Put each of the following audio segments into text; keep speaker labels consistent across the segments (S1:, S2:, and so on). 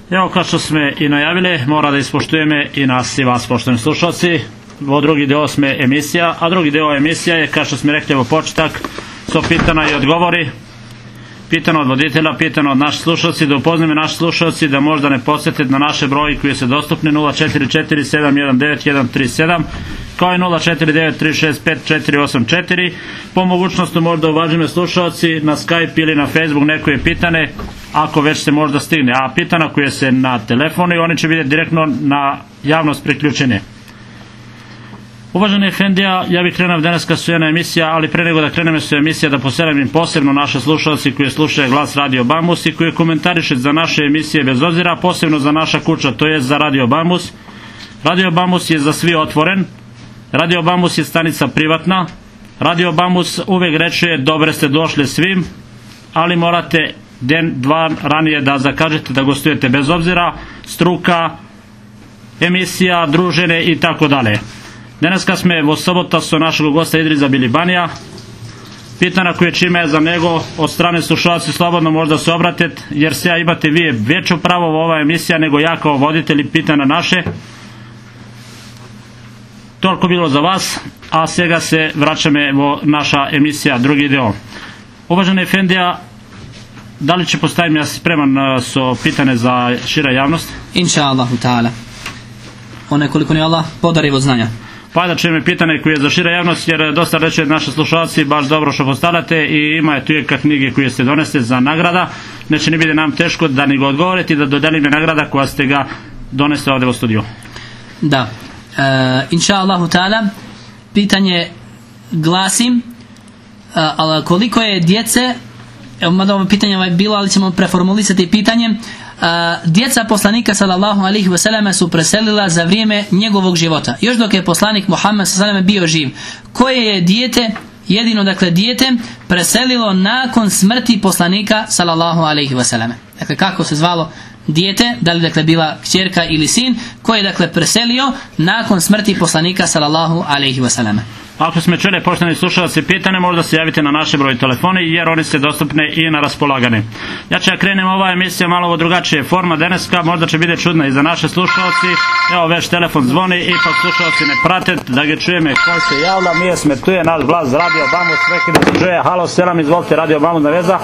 S1: Evo, kao što smo i najavili, mora da ispoštujeme i nas i vas, poštovani slušalci. Ovo drugi deo sme emisija, a drugi deo emisija je, kao što smo rekli, evo početak, so pitana i odgovori. Pitano od voditelja, pitano od naših slušalci, da upozname naši slušalci, da možda ne podsjete na naše broje koji su dostupni 044-719-137, kao i 049-365-484. Po mogućnosti možda uvažime slušalci na Skype ili na Facebook neko je pitane, ako već se možda stigne. A pitana koje se na telefonu, oni će vidjeti direktno na javnost priključenje. Uvaženi Efendija, ja bih krenuo danas kad su jedna emisija, ali pre nego da krenemo su emisija da poselam im posebno naše slušalci koji slušaju glas Radio Bamus i koji komentariše za naše emisije bez obzira, posebno za naša kuća, to je za Radio Bamus. Radio Bamus je za svi otvoren, Radio Bamus je stanica privatna, Radio Bamus uvek reče dobre ste došli svim, ali morate den, dva ranije da zakažete da gostujete bez obzira, struka, emisija, družene i tako dalje. Danas kad smo vo sobota su našeg gosta Idriza Bilibanija, pitana koje čime je za nego od strane slušalci slobodno možda se obratite, jer se imate vi veću pravo u ova emisija nego ja kao voditelj pitana naše. Toliko bilo za vas, a svega se vraćame vo naša emisija, drugi deo. Uvaženi Efendija, da li će postaviti, ja spreman su pitane za šira javnost?
S2: Inša Allahu ta'ala. One koliko ni Allah podari od znanja.
S1: Pa da čujeme pitanje koje je za šira javnost, jer dosta reče naši slušalci baš dobro što postavljate i ima tu je knjige koje ste doneste za nagrada. Neće ni biti nam teško da ni ga odgovorite i da dodelim je nagrada koja ste ga doneste ovdje u studiju.
S2: Da. Inša Allahu ta'ala, pitanje glasi, ali koliko je djece, evo mada ovo pitanje je bilo, ali ćemo preformulisati pitanje. Djeca poslanika sallallahu alaihi wasallam su preselila za vrijeme njegovog života, još dok je poslanik Muhammed sallallahu alaihi wasallam bio živ. Koje je dijete, jedino dakle dijete, preselilo nakon smrti poslanika sallallahu alaihi wasallam? Dakle, kako se zvalo dijete, da li dakle bila kćerka ili sin, koji je dakle preselio nakon smrti poslanika sallallahu alaihi wasallam?
S1: Ako smo čuli poštovani slušalci pitane, možda se javite na naše broj telefoni jer oni su dostupne i na raspolagane. Ja ću krenem ova emisija malo u drugačije forma daneska, možda će biti čudna i za naše slušalci. Evo već telefon zvoni, ipak slušalci ne prate da ga čujeme koji se javlja. Mi smo tu je naš glas Radio Bamus, neki da se čuje. Halo, selam, izvolite, Radio Bamus na veza.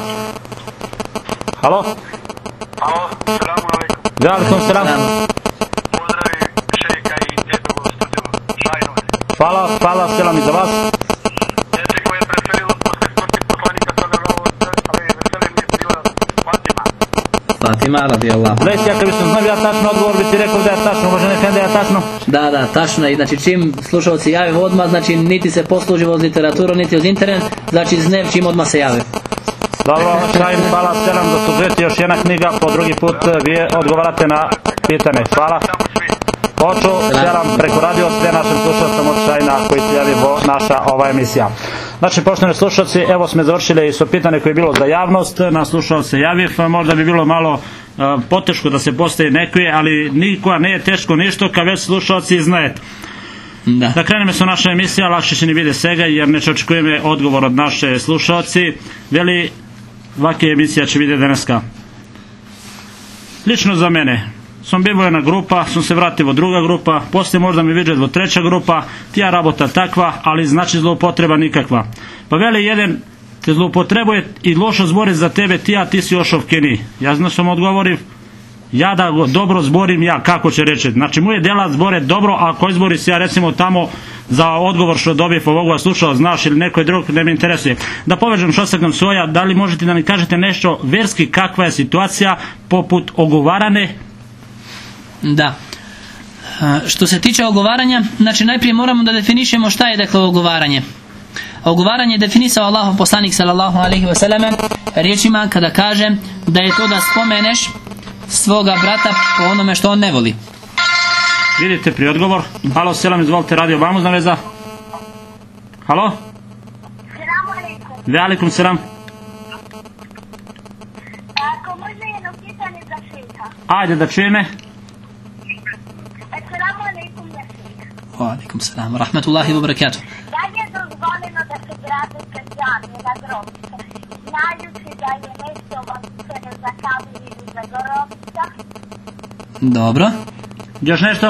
S1: Halo?
S3: Halo, selamu alaikum.
S1: Velikom selam.
S3: Pozdravi šejka i njegovog studiju Šajnove.
S1: Hvala, selam i za vas.
S3: Djece koje je preselilo posle smrti poslanika sallallahu alejhi ve sellem je bila Fatima.
S2: Fatima radijallahu.
S1: Lesi, ja kad bisam znao ja tačno odgovor, bi ti rekao da je tačno, uvaženi Efendi, ja tačno.
S2: Da, tačno je. Znači čim slušalci jave odmah, znači niti se posluži od literaturu, niti od internet, znači znev čim odmah se jave.
S1: Dobro, Šajn, hvala, selam, da služete još jedna knjiga, po drugi put vi odgovarate na pitanje. Hvala. Hoću, selam, preko radio sve našim slušalcima od Šajna koji se javi vo naša ova emisija. Znači, poštovani slušalci, evo smo završili i su pitanje koje je bilo za javnost, na slušal se javi, možda bi bilo malo poteško da se postavi nekoj, ali nikoga ne je teško ništa kad već slušalci znajete. Da kreneme su naša emisija, lakše će ni vide svega jer neće očekujeme odgovor od naše slušalci. Veli, ovakve emisija će vidjeti daneska. Lično za mene, sam bio jedna grupa, sam se vratio u druga grupa, poslije možda mi vidjeti u treća grupa, tija rabota takva, ali znači zloupotreba nikakva. Pa veli, jedan te zloupotrebuje i lošo zbori za tebe, ti si još ovkeni. Ja znam sam odgovorio, ja da dobro zborim, ja kako će reći. Znači, moje dela zbore dobro, a ako izbori se ja recimo tamo za odgovor što dobije po ovoga slušao, znaš ili neko drug, ne me interesuje. Da povežem što se nam svoja, da li možete da mi kažete nešto verski, kakva je situacija poput ogovarane?
S2: Da. Što se tiče ogovaranja, znači najprije moramo da definišemo šta je dakle ogovaranje. Ogovaranje je definisao Allahov poslanik sallallahu alejhi ve sellem riječima kada kaže da je to da spomeneš svoga brata po onome što on ne voli.
S1: Vidite pri odgovor. Halo, selam, izvolite, Radio Bamus na veza. Halo?
S3: Selamu alaikum.
S1: Velikom selam.
S3: Ako može jedno pitanje za šejka.
S1: Ajde da čujeme.
S3: Selamu alaikum za šejka.
S2: Wa alaikum salam, rahmatullahi wa barakatuh.
S3: Da li je dozvoljeno da se grade kazanje na grobišta, znajući da je nešto odsučeno za kabur ili za grobišta?
S2: Dobro.
S1: Još nešto?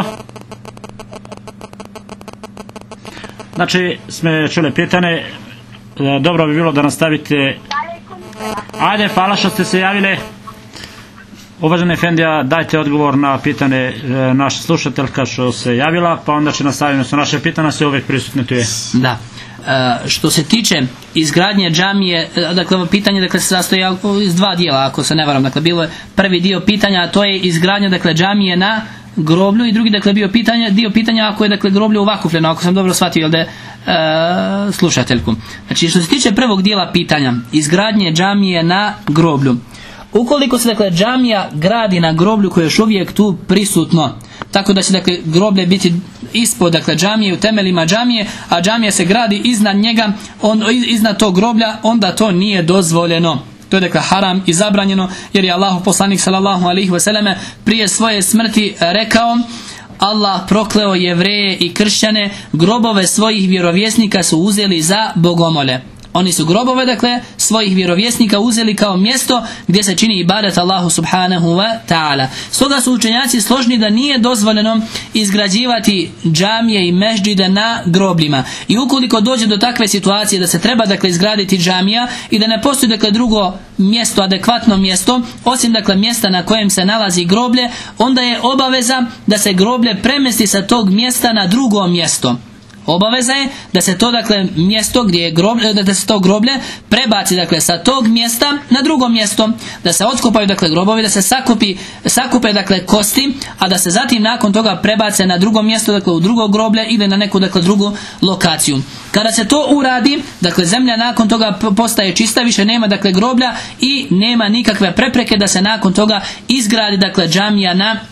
S1: Znači, sme čuli pitanje, dobro bi bilo da nastavite. Ajde, hvala što ste se javili. Uvaženi Efendija, dajte odgovor na pitanje naša slušateljka što se javila, pa onda će nastaviti sa naše pitanja, sve uvijek prisutne tu je.
S2: Da. Što se tiče izgradnje džamije, dakle pitanje se sastoji iz dva dijela, ako se ne varam. Dakle, bilo je prvi dio pitanja, a to je izgradnja džamije na groblju, i drugi bio dio pitanja ako je groblje uvakufljeno, ako sam dobro shvatio slušateljku. Znači, što se tiče prvog dijela pitanja, izgradnje džamije na groblju. Ukoliko se džamija gradi na groblju koje je još uvijek tu prisutno, tako da će groblje biti ispod džamije, u temeljima džamije, a džamija se gradi iznad njega, iznad tog groblja, onda to nije dozvoljeno. To je haram i zabranjeno, jer je Allahov poslanik sallallahu alejhi ve selleme prije svoje smrti rekao: Allah prokleo Jevreje i kršćane, grobove svojih vjerovjesnika su uzeli za bogomolje. Oni su grobove, svojih vjerovjesnika uzeli kao mjesto gdje se čini ibadet Allahu subhanahu wa ta'ala. Stoga su učenjaci složni da nije dozvoljeno izgrađivati džamije i mežđide na grobljima. I ukoliko dođe do takve situacije da se treba izgraditi džamija i da ne postoji drugo mjesto, adekvatno mjesto, osim mjesta na kojem se nalazi groblje, onda je obaveza da se groblje premjesti sa tog mjesta na drugo mjesto. Obaveza je da se to mjesto gdje je groblje, da se to groblje prebaci sa tog mjesta na drugo mjesto, da se otkopaju grobovi, da se sakupe kosti, a da se zatim nakon toga prebace na drugo mjesto, u drugo groblje ili na neku drugu lokaciju. Kada se to uradi, zemlja nakon toga postaje čista, više nema groblja i nema nikakve prepreke da se nakon toga izgradi džamija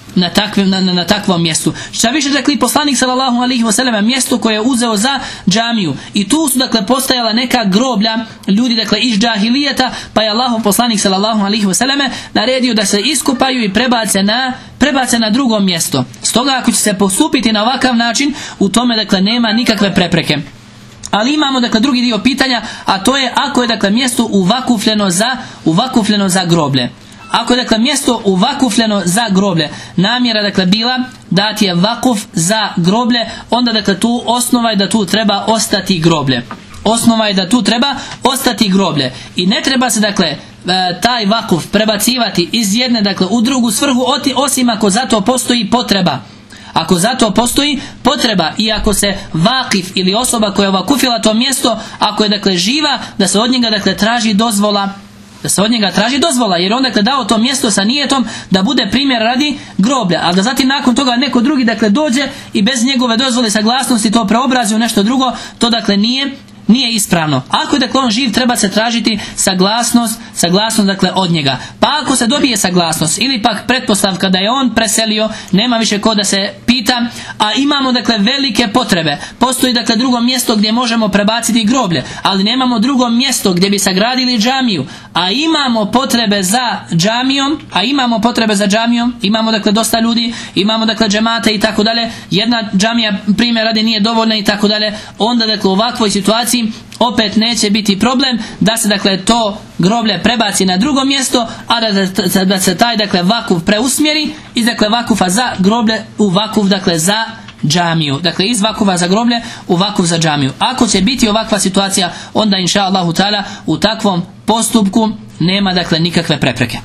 S2: na takvom mjestu. Šta više, i poslanik sallallahu alejhi ve selleme mjesto koje je uzeo za džamiju, i tu su postajala neka groblja ljudi iz džahilijeta, pa je Allahov poslanik sallallahu alejhi ve selleme naredio da se iskopaju i prebace na drugo mjesto. Stoga ako će se postupiti na ovakav način, u tome nema nikakve prepreke. Ali imamo drugi dio pitanja, a to je ako je mjesto uvakufljeno za groblje. Ako je mjesto uvakufljeno za groblje, namjera bila dati je vakuf za groblje, onda tu osnova je da tu treba ostati groblje. Osnova je da tu treba ostati groblje. I ne treba se taj vakuf prebacivati iz jedne u drugu svrhu, osim ako za to postoji potreba. Ako za to postoji potreba i ako se vakif ili osoba koja je vakufila to mjesto, ako je živa, da se od njega traži dozvola. Da se od njega traži dozvola, jer on dao to mjesto sa nijetom da bude primjer radi groblja, a da zatim nakon toga neko drugi dođe i bez njegove dozvole i saglasnosti to preobrazi u nešto drugo, to nije ispravno. Ako je on živ, treba se tražiti saglasnost od njega. Pa ako se dobije saglasnost ili pak pretpostavka da je on preselio, nema više ko da se pita, a imamo velike potrebe. Postoji drugo mjesto gdje možemo prebaciti groblje, ali nemamo drugo mjesto gdje bi sagradili džamiju, a imamo potrebe za džamijom, imamo dosta ljudi, imamo džemate i tako dalje. Jedna džamija primjer radi nije dovoljna i tako dalje. Onda u ovakvoj situaciji opet neće biti problem da se to groblje prebaci na drugo mjesto, a da se taj vakuf preusmjeri iz vakufa za groblje u vakuf za džamiju. Iz vakufa za groblje u vakuf za džamiju. Ako će biti ovakva situacija, onda inša Allahu ta'ala u takvom postupku nema nikakve prepreke.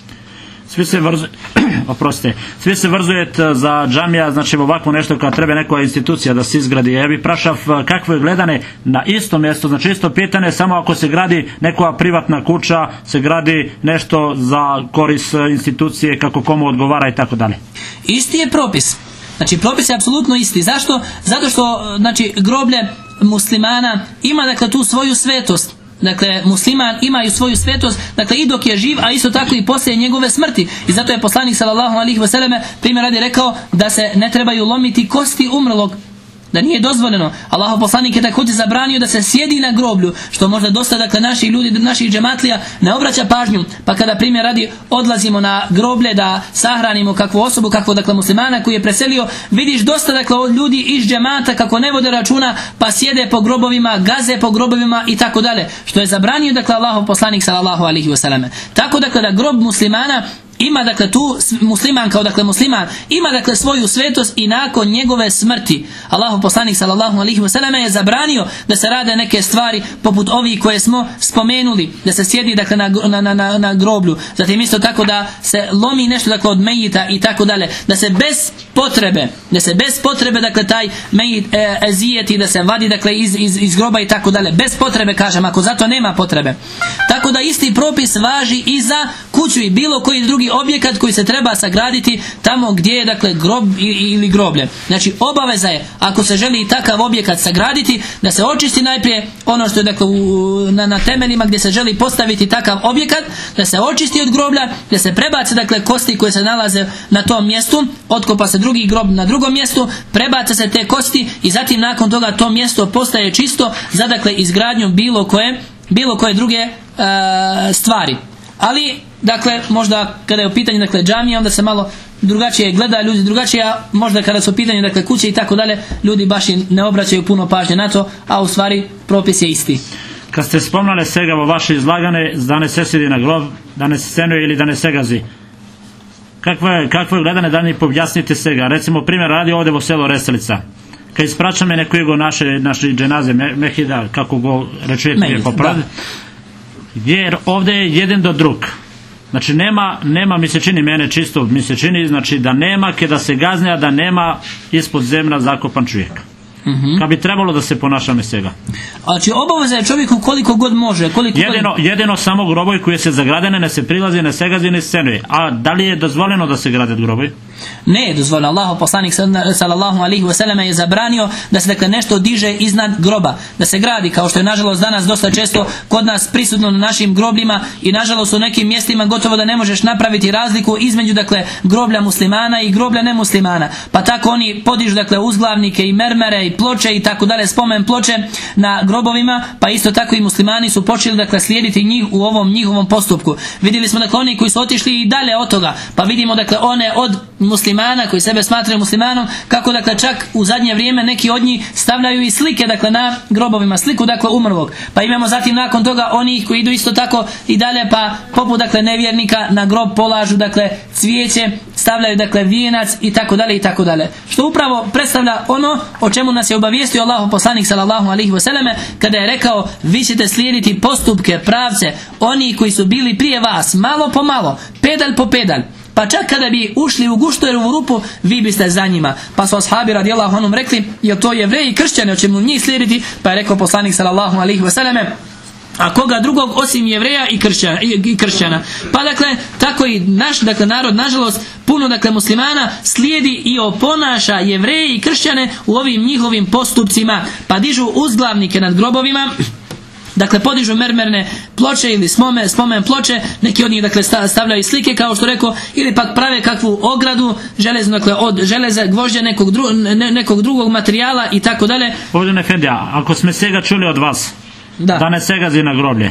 S1: Svi se vrzujete za džamija, znači ovako nešto kad treba neka institucija da se izgradi. Ja bih prašav kakvo je gledane na isto mjesto, znači isto pitanje, samo ako se gradi neka privatna kuća, se gradi nešto za korist institucije, kako komu odgovara i tako dalje.
S2: Isti je propis. Znači propis je apsolutno isti. Zašto? Zato što groblje muslimana ima tu svoju svetost. Musliman imaju svoju svetost, i dok je živ, a isto tako i poslije njegove smrti. I zato je poslanik sallallahu alejhi ve selleme primjer radi rekao da se ne trebaju lomiti kosti umrlog, da nije dozvoljeno. Allahov poslanik je također zabranio da se sjedi na groblju, što možda dosta naših ljudi, naših džematlija ne obraća pažnju, pa kada primjer radi odlazimo na groblje da sahranimo kakvu osobu, kakvog muslimana koji je preselio, vidiš dosta ljudi iz džemata kako ne vode računa, pa sjede po grobovima, gaze po grobovima i tako dalje, što je zabranio Allahov poslanik sallallahu alejhi ve selleme. Tako da grob muslimana ima dakle tu musliman kao dakle musliman ima dakle svoju svetost i nakon njegove smrti Allahov poslanik sallallahu alejhi ve selleme je zabranio da se rade neke stvari poput ovih koje smo spomenuli, da se sjedi dakle na groblju, zatim isto tako da se lomi nešto dakle od mejita i tako dalje, da se bez potrebe dakle taj mejit ezijeti, da se vadi dakle iz groba i tako dalje, bez potrebe kažem, ako zato nema potrebe. Tako da isti propis važi i za kuću i bilo koji drugi objekat koji se treba sagraditi tamo gdje je dakle grob ili groblje. Znači obaveza je, ako se želi takav objekat sagraditi, da se očisti najprije ono što je dakle na temeljima gdje se želi postaviti takav objekat, da se očisti od groblja, da se prebace dakle kosti koje se nalaze na tom mjestu, otkopa se drugi grob na drugom mjestu, prebace se te kosti i zatim nakon toga to mjesto postaje čisto za dakle izgradnju bilo koje druge stvari. Ali dakle možda kada je u pitanju dakle džamija, onda se malo drugačije gleda, ljudi drugačije, a možda kada su u pitanju dakle kuće i tako dalje, ljudi baš i ne obraćaju puno pažnje na to, a u stvari propis je isti.
S1: Kad ste spomnali segavo vaše izlagane, da ne se sjedi na grob, da ne se scenuje ili da ne se gazi, kakvo je gledane, da mi objasnite sega? Recimo primjer radi ovdje u selu Reselica, kad ispraćame nekojego naše dženaze mehida, kako go rečujete je popraviti, jer ovdje je jedan do drug. Znači nema, mi se čini, mene čisto mi se čini, znači da nema kada se gazne, a da nema ispod zemlja zakopan čovjek. Kad bi trebalo da se ponašame svega.
S2: Znači obaveza je čovjeku koliko god može.
S1: Jedino samo grobovi koje se zagradene ne se prilazi, ne se gazi, ne se scenuje. A da li je dozvoljeno da se grade grobovi?
S2: Ne je dozvoljeno. Allahov poslanik sallallahu alejhi ve selleme je zabranio da se dakle nešto diže iznad groba, da se gradi, kao što je nažalost danas dosta često kod nas prisutno na našim grobljima i nažalost u nekim mjestima gotovo da ne možeš napraviti razliku između dakle groblja muslimana i groblja nemuslimana. Pa tako oni podižu dakle uzglavnike i mermere i ploče i tako dalje, spomen ploče na grobovima, pa isto tako i muslimani su počeli dakle slijediti njih u ovom njihovom postupku. Vidjeli smo dakle oni koji su otišli i dalje od toga, pa vidimo dakle one od muslimana koji sebe smatraju muslimanom, kako dakle čak u zadnje vrijeme neki od njih stavljaju i slike dakle na grobovima, sliku dakle umrlog. Pa imamo zatim nakon toga onih koji idu isto tako i dalje, pa poput dakle nevjernika na grob polažu dakle cvijeće, stavljaju dakle vijenac i tako dalje i tako dalje. Što upravo predstavlja ono o čemu nas je obavijestio Allahov poslanik sallallahu alejhi ve selleme kada je rekao: vi ćete slijediti postupke, pravce oni koji su bili prije vas, malo po malo, pedalj po pedalj. Pa čak kada bi ušli u gušterovu rupu, vi biste za njima. Pa su ashabi radijallahu anhum rekli: jel to Jevreji i kršćani, hoćemo njih slijediti? Pa je rekao poslanik sallallahu alejhi ve selleme: a koga drugog osim Jevreja i kršćana. Pa dakle tako i naš dakle narod, nažalost puno dakle muslimana slijedi i oponaša Jevreje i kršćane u ovim njihovim postupcima, pa dižu uzglavnike nad grobovima, dakle podižu mermerne ploče ili spomen ploče, neki od njih dakle stavljaju slike kao što rekao, ili pak prave kakvu ogradu železnu, dakle od železa, gvožđa, nekog drugog materijala i tako dalje.
S1: Ovdje Efendija, ako smo svega čuli od vas da ne se gazi na groblje,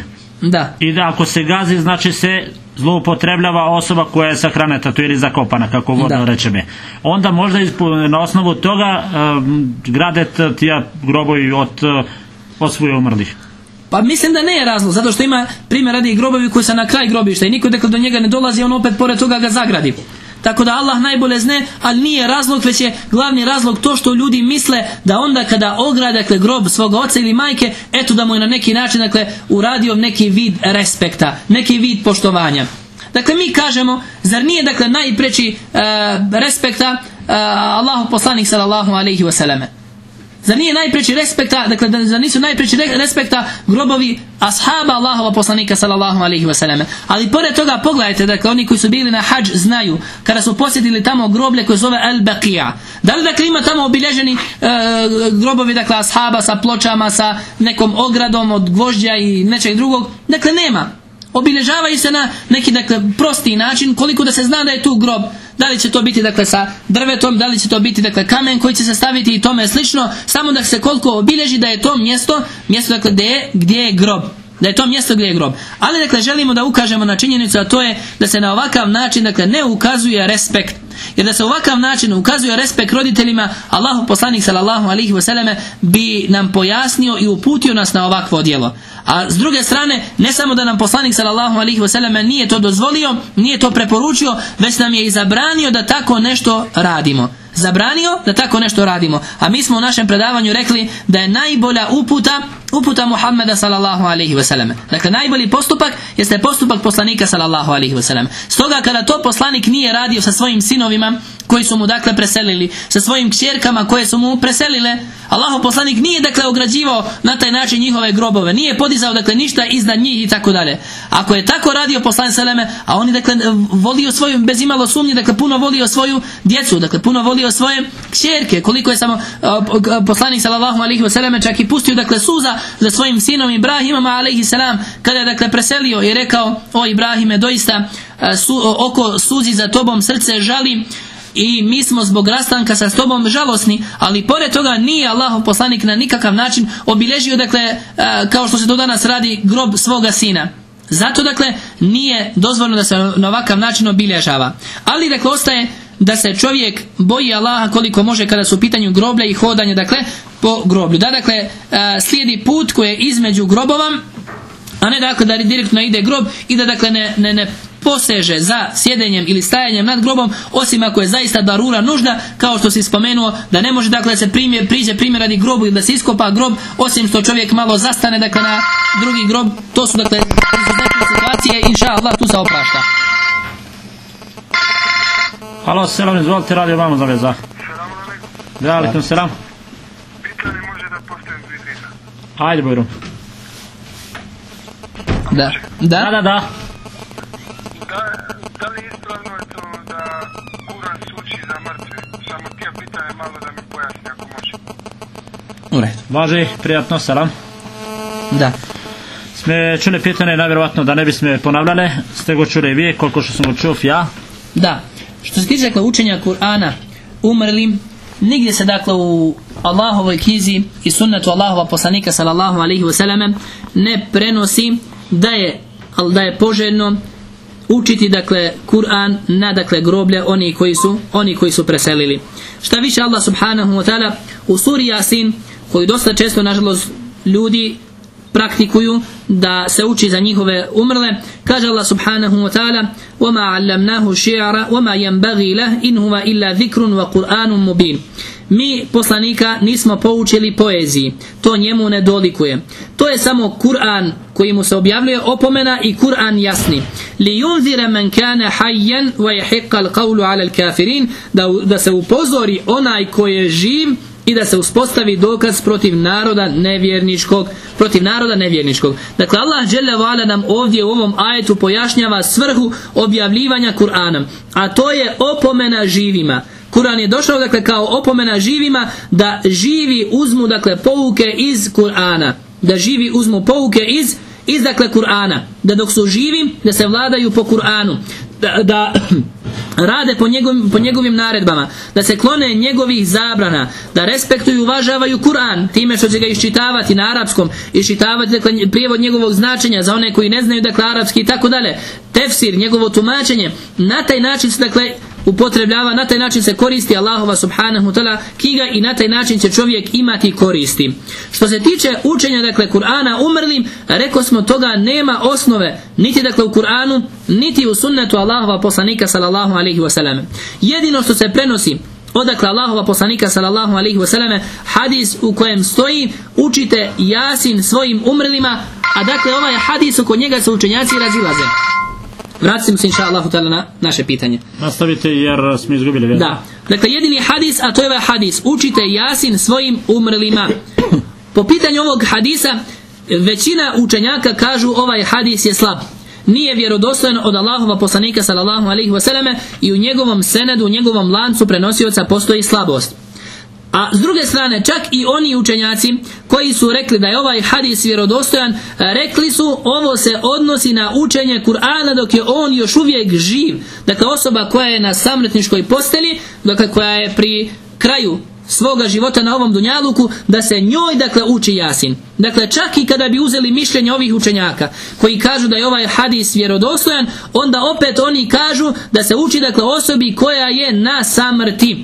S1: i da ako se gazi, znači se zloupotrebljava osoba koja je sahraneta tu ili zakopana, kako vodno rečeme, onda možda na osnovu toga gradet tija grobovi od svojih umrlih.
S2: Pa mislim da ne je razlog, zato što ima primjer radi grobovi koji su na kraj grobišta i niko dakle do njega ne dolazi, on opet pored toga ga zagradi. Tako da Allah najbolje zna, ali nije razlog, već je glavni razlog to što ljudi misle da onda kada ograde dakle grob svoga oca ili majke, eto da mu je na neki način dakle uradio neki vid respekta, neki vid poštovanja. Dakle mi kažemo, zar nije dakle najpreći respekta Allahu poslanik sallallahu alejhi ve selleme? Zar nije najpreći respekta, dakle zar nisu najpreći respekta grobovi ashaba Allahova poslanika sallallahu alejhi ve selleme? Ali pored toga pogledajte, dakle oni koji su bili na hadž znaju kada su posjetili tamo groblje koje zove Al-Baqija. Da li dakle ima tamo obilježeni grobovi dakle ashaba sa pločama, sa nekom ogradom od gvožđa i nečeg drugog? Dakle nema. Obilježavaju se na neki dakle prosti način, koliko da se zna da je tu grob. Da li će to biti dakle sa drvetom, da li će to biti dakle kamen koji će se staviti i tome slično, samo da se koliko obilježi da je to mjesto dakle gdje je grob. Da je to mjesto gdje je grob. Ali dakle želimo da ukažemo na činjenicu, a to je da se na ovakav način dakle ne ukazuje respekt. Jer da se ovakav način ukazuje respekt roditeljima, Allahu poslanik sallallahu alejhi ve selleme bi nam pojasnio i uputio nas na ovakvo djelo. A s druge strane, ne samo da nam poslanik sallallahu alejhi ve selleme nije to dozvolio, nije to preporučio, već nam je i zabranio da tako nešto radimo. Zabranio da tako nešto radimo. A mi smo u našem predavanju rekli da je najbolja uputa Muhammeda sallallahu alejhi ve selleme. Dakle, najbolji postupak jeste postupak poslanika sallallahu alejhi ve selleme. Stoga kada to poslanik nije radio sa svojim sinovima koji su mu dakle preselili, sa svojim kćerkama koje su mu preselile, Allahov poslanik nije dakle ograđivao na taj način njihove grobove, nije podizao dakle ništa iznad njih i tako dalje. Ako je tako radio poslanik seleme, a on je dakle volio svoju, bez imalo sumnje, dakle puno volio svoju djecu, dakle puno volio svoje kćerke, koliko je samo poslanik sallallahu alejhi ve selleme čak i pustio dakle suza za svojim sinom Ibrahimom alejhi selam kada je dakle preselio i rekao: o Ibrahime, doista oko suzi za tobom, srce žali i mi smo zbog rastanka sa tobom žalosni, ali pored toga nije Allahov poslanik na nikakav način obilježio dakle kao što se to danas radi grob svoga sina. Zato dakle nije dozvoljeno da se na ovakav način obilježava. Ali dakle ostaje da se čovjek boji Allaha koliko može kada su u pitanju groblja i hodanje dakle po groblju. Da dakle slijedi put koji je između grobova, a ne dakle da direktno ide grob i da dakle ne poseže za sjedenjem ili stajanjem nad grobom, osim ako je zaista darura nužda, kao što si spomenuo da ne može dakle da se priđe primjer radi grobu ili da se iskopa grob, osim što čovjek malo zastane dakle na drugi grob. To su dakle izuzetne situacije, inša Allah, tu se oprašta.
S1: Halo, selam, izvolite, radio vamo za veza.
S3: Selam alaikum.
S1: Da, alaikum selam.
S3: Pitanje može da postavim vizita.
S1: Ajde, Bojro.
S2: Da.
S3: Da li ispravno je to da Kuran suči za mrtve? Samo tija pitanje malo da mi pojasni ako može.
S2: U redu.
S1: Važi, prijatno, selam.
S2: Da.
S1: Sme čuli pitanje, najvjerovatno da ne bi sme ponavljale, ste go čuli vi, koliko što sam go čuo ja.
S2: Da. Što se tiče dakle učenja Kur'ana umrlim, nigdje se dakle u Allahovoj knjizi i sunnetu Allahova poslanika sallallahu alejhi ve selleme ne prenosi da je poželjno učiti dakle Kur'an na dakle groblje oni koji su preselili. Šta više, Allah subhanahu wa ta'ala u suri Yasin, koji dosta često nažalost ljudi praktikuju da se uči za njihove umrle, kaže Allah subhanahu wa ta'ala: وَمَا عَلَّمْنَاهُ شِعْرًا وَمَا يَنْبَغِي لَهُ إِنْ هُوَ إِلَّا ذِكْرٌ وَقُرْآنٌ مُبِينٌ. Mi poslanika nismo poučili poeziji, to njemu ne dolikuje. To je samo Kur'an koji mu se objavljuje opomena i Kur'an jasni. لِيُنْذِرَ مَنْ كَانَ حَيًّا وَيَحِقَّ الْقَوْلُ عَلَى الْكَافِرِينَ, da se upozori onaj koji je živ i da se uspostavi dokaz protiv naroda nevjerničkog. Dakle, Allah dželle ve ala nam ovdje u ovom ajetu pojašnjava svrhu objavljivanja Kur'ana, a to je opomena živima. Kur'an je došao dakle kao opomena živima da živi uzmu dakle pouke iz Kur'ana, da živi uzmu pouke iz dakle Kur'ana, da dok su živi da se vladaju po Kur'anu, da rade po njegovim naredbama, da se klone njegovih zabrana, da respektuju i uvažavaju Kur'an time što će ga iščitavati na arapskom, iščitavati dakle prijevod njegovog značenja za one koji ne znaju dakle arapski i tako dalje, tefsir, njegovo tumačenje. Na taj način se dakle upotrebljava, na taj način se koristi Allahova subhanahu wa ta'ala knjiga i na taj način će čovjek imati koristi. Što se tiče učenja dakle Kur'ana umrlim, rekao smo toga nema osnove niti dakle u Kur'anu niti u sunnetu Allahova poslanika sallallahu alejhi ve selleme. Jedino što se prenosi odakle Allahova poslanika sallallahu alejhi ve selleme hadis u kojem stoji: učite Jasin svojim umrlima, a dakle ovaj hadis oko njega se učenjaci razilaze. Vratimo se inša Allahu ta'ala na naše pitanje.
S1: Nastavite jer smo izgubili vjeru.
S2: Da. Dakle, jedini hadis, a to je ovaj hadis: učite Jasin svojim umrlima. Po pitanju ovog hadisa, većina učenjaka kažu ovaj hadis je slab. Nije vjerodostojan od Allahova poslanika sallallahu alejhi ve selleme i u njegovom senedu, u njegovom lancu prenosioca postoji slabost. A s druge strane, čak i oni učenjaci koji su rekli da je ovaj hadis vjerodostojan, rekli su ovo se odnosi na učenje Kur'ana dok je on još uvijek živ. Dakle, osoba koja je na samrtničkoj postelji, dakle koja je pri kraju svoga života na ovom dunjaluku, da se njoj dakle uči Jasin. Dakle, čak i kada bi uzeli mišljenje ovih učenjaka koji kažu da je ovaj hadis vjerodostojan, onda opet oni kažu da se uči dakle osobi koja je na samrti.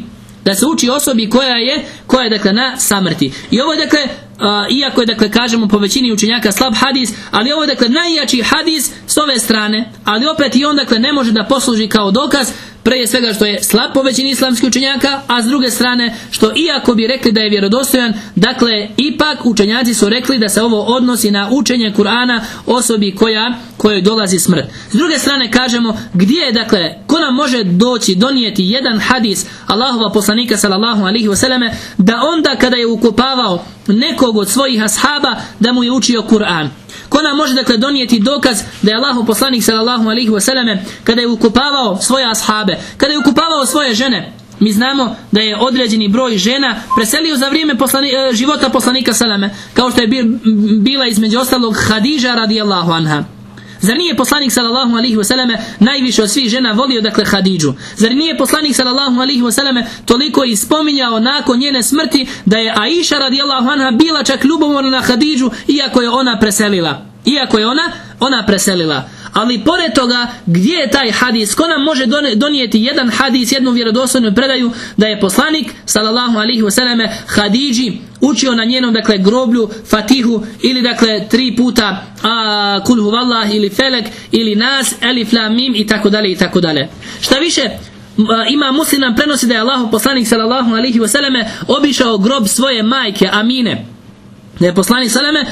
S2: Da se uči osobi koja je dakle na samrti. I ovo je dakle, iako je dakle kažemo po većini učenjaka slab hadis, ali ovo je dakle najjači hadis s ove strane, ali opet i on dakle ne može da posluži kao dokaz, prije svega što je slab po većini islamskih učenjaka, a s druge strane što iako bi rekli da je vjerodostojan, dakle ipak učenjaci su rekli da se ovo odnosi na učenje Kur'ana osobi kojoj dolazi smrt. S druge strane kažemo, gdje je dakle, ko nam može donijeti jedan hadis Allahova poslanika sallallahu alaihi wasallam, da onda kada je ukopavao nekog od svojih ashaba da mu je učio Kur'an. Ko nam može dakle donijeti dokaz da je Allahov poslanik sallallahu alaihi wasallam kada je ukopavao svoje ashabe, kada je ukopavao svoje žene? Mi znamo da je određeni broj žena preselio za vrijeme života poslanika salame, kao što je bila između ostalog Hadidža radijallahu anha. Zar nije poslanik sallallahu alaihi wasallam najviše od svih žena volio dakle Hadidžu? Zar nije poslanik sallallahu alaihi wasallam toliko ispominjao nakon njene smrti da je Aisha radijallahu anha bila čak ljubomorna na Hadidžu iako je ona preselila? Ali pored toga, gdje je taj hadis? Ko nam može donijeti jedan hadis, jednu vjerodostojnu predaju da je poslanik sallallahu alaihi wasallam Hadidži učio na njenom dakle groblju Fatihu ili dakle 3 puta Kul huvallah ili Felek ili Nas, Elif Lam Mim i tako dalje. Šta više, ima Muslim nam prenosi da je Allahov poslanik sallallahu alaihi wasallam obišao grob svoje majke Amine. Da je poslanik salame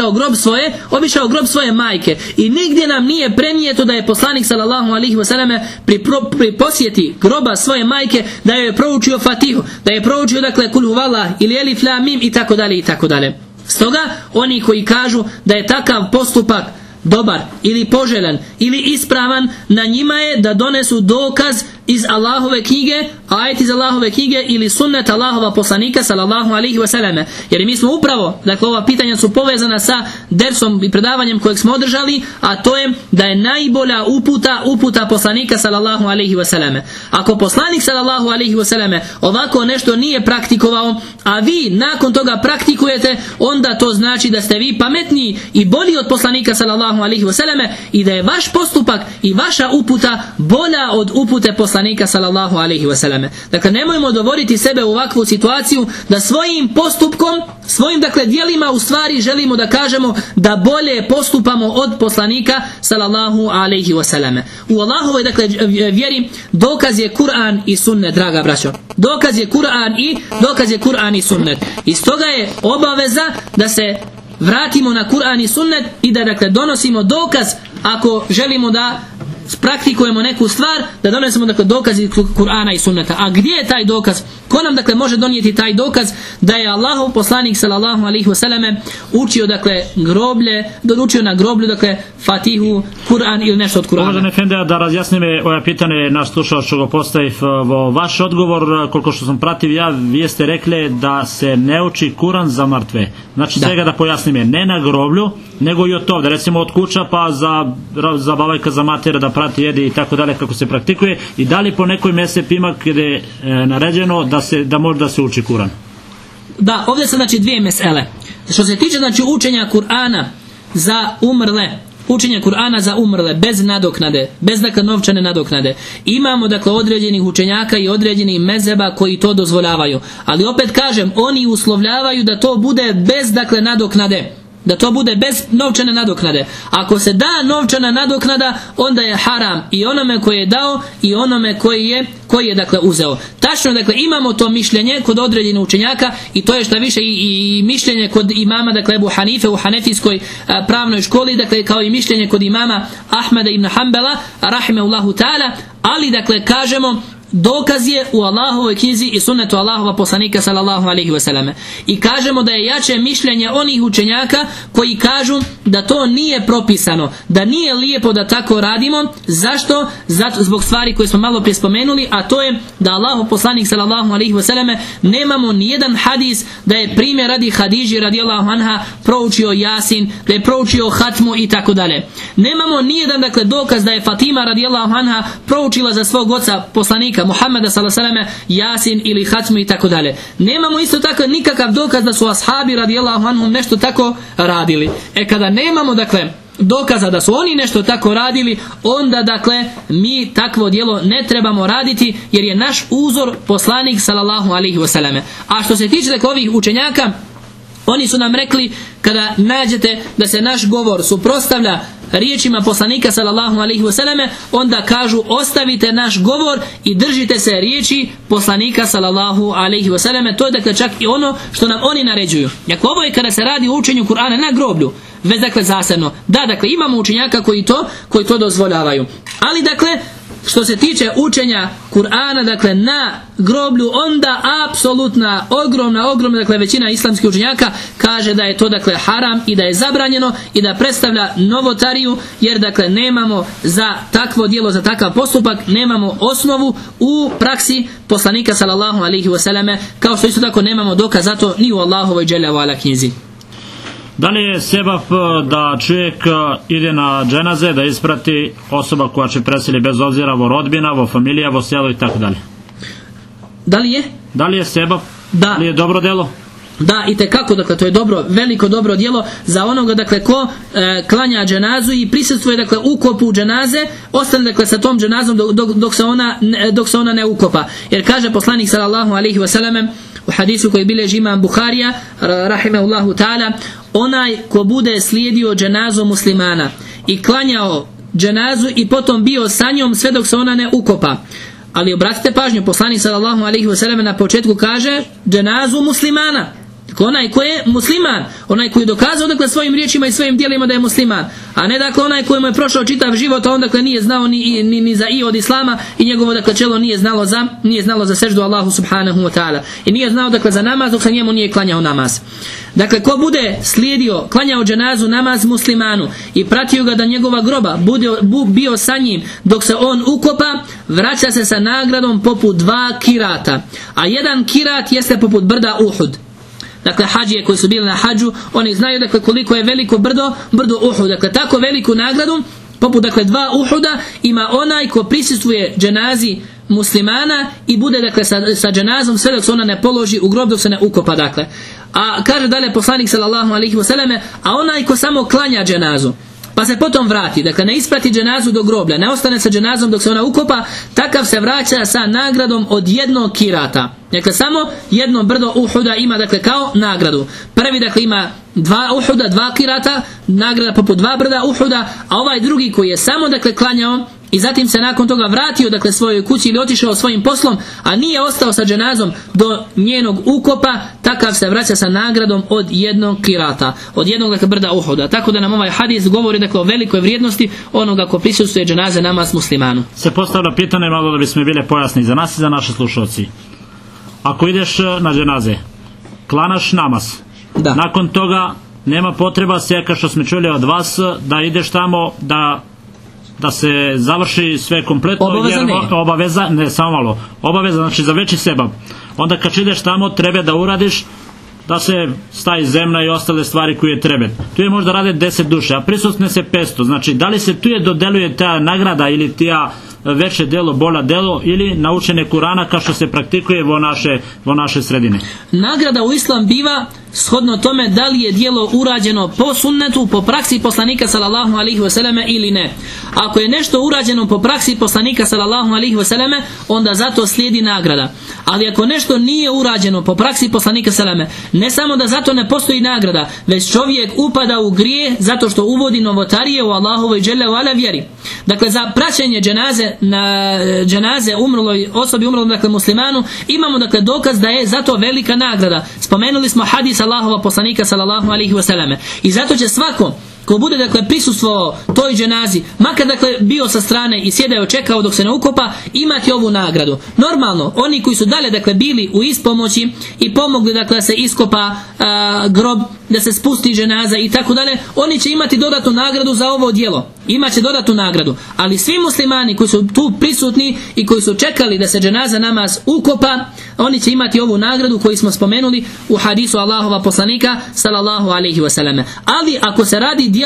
S2: obišao grob svoje majke i nigdje nam nije prenijeto da je poslanik sallallahu alaihi wasallam pri posjeti groba svoje majke da je proučio Fatihu, da je proučio dakle Kul huvallah ili Elif Lam Mim i tako dalje. Stoga oni koji kažu da je takav postupak dobar ili poželjan ili ispravan, na njima je da donesu dokaz iz Allahove knjige, ajet iz Allahove knjige ili sunnet Allahova poslanika sallallahu alaihi wasallam. Jer mi smo upravo, dakle ova pitanja su povezana sa dersom i predavanjem kojeg smo održali, a to je da je najbolja uputa poslanika sallallahu alaihi wasallam. Ako poslanik sallallahu alaihi wasallam ovako nešto nije praktikovao, a vi nakon toga praktikujete, onda to znači da ste vi pametniji i bolji od poslanika sallallahu alaihi wasallam i da je vaš postupak i vaša uputa bolja od upute poslanika sallallahu alaihi wasallam. Dakle, nemojmo dovoditi sebe u ovakvu situaciju da svojim postupkom, svojim dakle djelima u stvari želimo da kažemo da bolje postupamo od poslanika sallallahu alaihi wasallam. U Allahovoj dakle vjeri dokaz je Kur'an i sunnet, draga braćo. Dokaz je Kur'an i sunnet. I stoga je obaveza da se vratimo na Kur'an i sunnet i da dakle donosimo dokaz ako želimo da praktikujemo neku stvar, da donesemo dakle dokaz iz Kur'ana i sunneta. A gdje je taj dokaz? Ko nam dakle može donijeti taj dokaz da je Allahov poslanik sallallahu alaihi wasallam učio dakle učio na groblju dakle Fatihu, Kur'an ili nešto od Kur'ana?
S1: Uvaženi efendi, da razjasnim ova pitanje naš slušalac što ga postavi vaš odgovor, koliko što sam prativ ja, vi ste rekli da se ne uči Kur'an za mrtve. Znači svega da pojasnim je, ne na groblju, nego i od ovdje, recimo od kuća pa za babajka, za matera da prati, jedi i tako dalje kako se praktikuje, i da li po nekoj mjesec ima gdje je naređeno da može da se uči Kur'an?
S2: Da, ovdje su znači dvije mesele. Što se tiče znači učenja Kur'ana za umrle bez nadoknade, bez dakle novčane nadoknade, imamo dakle određenih učenjaka i određenih mezheba koji to dozvoljavaju, ali opet kažem, oni uslovljavaju da to bude bez dakle nadoknade, da to bude bez novčane nadoknade. Ako se da novčana nadoknada, onda je haram i onome koji je dao i onome koji je dakle uzeo. Tačno, dakle imamo to mišljenje kod određenih učenjaka i to je šta više i mišljenje kod imama dakle Ebu Hanife u hanefijskoj pravnoj školi, dakle kao i mišljenje kod imama Ahmeda ibn Hanbala rahimehullahu ta'ala, ali dakle kažemo dokaz je u Allahovoj knjizi i sunnetu Allahova poslanika sallallahu alaihi wasallam. I kažemo da je jače mišljenje onih učenjaka koji kažu da to nije propisano, da nije lijepo da tako radimo. Zašto? Zato zbog stvari koje smo malo prije spomenuli, a to je da Allahov poslanik sallallahu alaihi wasallam nemamo nijedan hadis da je primjer radi Hadidži radijallahu anha proučio Jasin, da je proučio Hatmu i tako dalje. Nemamo nijedan dakle dokaz da je Fatima radijallahu anha proučila za svog oca poslanika Muhammeda sallallahu alejhi ve selleme Jasin ili Hatmu i tako dalje. Nemamo isto tako nikakav dokaz da su ashabi radijallahu anhum nešto tako radili. Kada nemamo dakle dokaza da su oni nešto tako radili, onda dakle mi takvo djelo ne trebamo raditi, jer je naš uzor poslanik sallallahu alejhi ve selleme. A što se tiče dakle ovih učenjaka, oni su nam rekli, kada nađete da se naš govor suprotstavlja riječima poslanika sallallahu alejhi ve selleme, onda kažu ostavite naš govor i držite se riječi poslanika sallallahu alejhi ve selleme. To je dakle čak i ono što nam oni naređuju. Jako ovo je kada se radi o učenju Kur'ana na groblju, već dakle zasebno. Da, dakle imamo učenjaka koji to dozvoljavaju. Ali dakle što se tiče učenja Kur'ana dakle na groblju, onda apsolutna ogromna dakle većina islamskih učenjaka kaže da je to dakle haram i da je zabranjeno i da predstavlja novotariju, jer dakle nemamo za takvo djelo, za takav postupak nemamo osnovu u praksi poslanika sallallahu alejhi ve selleme, kao što isto tako nemamo dokaz za to ni u Allahovoj dželle ve ala knjizi.
S1: Da li je sebab da čovjek ide na dženaze, da isprati osoba koja će preseli bez obzira vo rodbina, vo familija, vo selo i tako dalje? Da li je sebab? Da li je dobro djelo?
S2: Da, itekako, dakle to je dobro, veliko dobro djelo za onoga dakle ko klanja dženazu i prisustvuje dakle ukopu dženaze, ostane dakle sa tom dženazom dok se ona ne ukopa. Jer kaže poslanik sallallahu alejhi ve selleme u hadisu koji bilježi imam Buharija rahimehullahu ta'ala, onaj ko bude slijedio dženazu muslimana i klanjao dženazu i potom bio sa njom sve dok se ona ne ukopa. Ali obratite pažnju, poslanik sallallahu alejhi ve selleme na početku kaže dženazu muslimana. Onaj koji je musliman, onaj koji je dokazao dakle svojim riječima i svojim djelima da je musliman, a ne dakle onaj koji mu je prošao čitav život, a on dakle nije znao ni za i od islama i njegovo dakle čelo nije znalo za seždu Allahu subhanahu wa ta'ala i nije znao dakle za namaz dok se njemu nije klanjao namaz. Dakle ko bude klanjao dženazu namaz muslimanu i pratio ga do njegova groba, bio sa njim dok se on ukopa, vraća se sa nagradom poput 2 kirata, a jedan kirat jeste poput brda Uhud. Dakle hadžije koji su bili na hadžu, oni znaju dakle koliko je veliko brdo Uhud. Dakle tako veliku nagradu poput dakle 2 Uhuda ima onaj ko prisustvuje dženazi muslimana i bude dakle sa dženazom sve dok se ona ne položi u grob, dok se ne ukopa dakle. A kaže dalje poslanik sallallahu alejhi ve selleme, a onaj ko samo klanja dženazu pa se potom vrati, dakle ne isprati dženazu do groblja, ne ostane sa dženazom dok se ona ukopa, takav se vraća sa nagradom od 1 kirata. Dakle samo jedno brdo Uhuda ima dakle kao nagradu. Prvi dakle ima 2 Uhuda, 2 kirata, nagrada poput 2 brda Uhuda, a ovaj drugi koji je samo dakle klanjao i zatim se nakon toga vratio dakle svojoj kući ili otišao svojim poslom, a nije ostao sa dženazom do njenog ukopa, takav se vraća sa nagradom od 1 kirata, od 1 dakle brda Uhuda. Tako da nam ovaj hadis govori dakle o velikoj vrijednosti onoga ko prisustvuje dženaze namaz muslimanu.
S1: Se postavlja pitanje, malo da bismo bile pojasni za nas i za naše slušalci. Ako ideš na dženaze, klanaš namaz,
S2: da. Nakon
S1: toga nema potreba se, kao što smo čuli od vas, da ideš tamo da se završi sve kompletno. Obaveza znači za veći sebab. Onda kad ideš tamo treba da uradiš da se stavi zemlja i ostale stvari koje treba. Tu je možda rade 10 duše, a prisutne se 500. Znači da li se tu je dodeluje ta nagrada ili tija veće delo, bolja delo ili naučene Kurana kao što se praktikuje vo naše sredine.
S2: Nagrada u islam biva shodno tome da li je djelo urađeno po sunnetu, po praksi poslanika sallallahu alejhi ve selleme ili ne. Ako je nešto urađeno po praksi poslanika sallallahu alejhi ve selleme, onda zato slijedi nagrada. Ali ako nešto nije urađeno po praksi poslanika sallallahu, ne samo da zato ne postoji nagrada, već čovjek upada u grije zato što uvodi novotarije u Allahovoj dželle ve ala vjeri. Dakle za praćenje dženaze umrloj osobi, umrlom dakle muslimanu, imamo dakle dokaz da je zato velika nagrada. Spomenuli smo hadis Allahova poslanika sallallahu alejhi ve selleme. I zato će svako ko bude dakle prisustvovao toj dženazi, makar dakle bio sa strane i sjedao čekao dok se ne ukopa, imati ovu nagradu. Normalno, oni koji su dalje dakle bili u ispomoći i pomogli dakle da se iskopa grob, da se spusti dženaza i tako dalje, oni će imati dodatnu nagradu za ovo djelo. Imaće dodatnu nagradu. Ali svi muslimani koji su tu prisutni i koji su čekali da se dženaza namaz ukopa, oni će imati ovu nagradu koju smo spomenuli u hadisu Allahova poslanika sallallahu alejhi ve selleme. Ali ako se radi djelo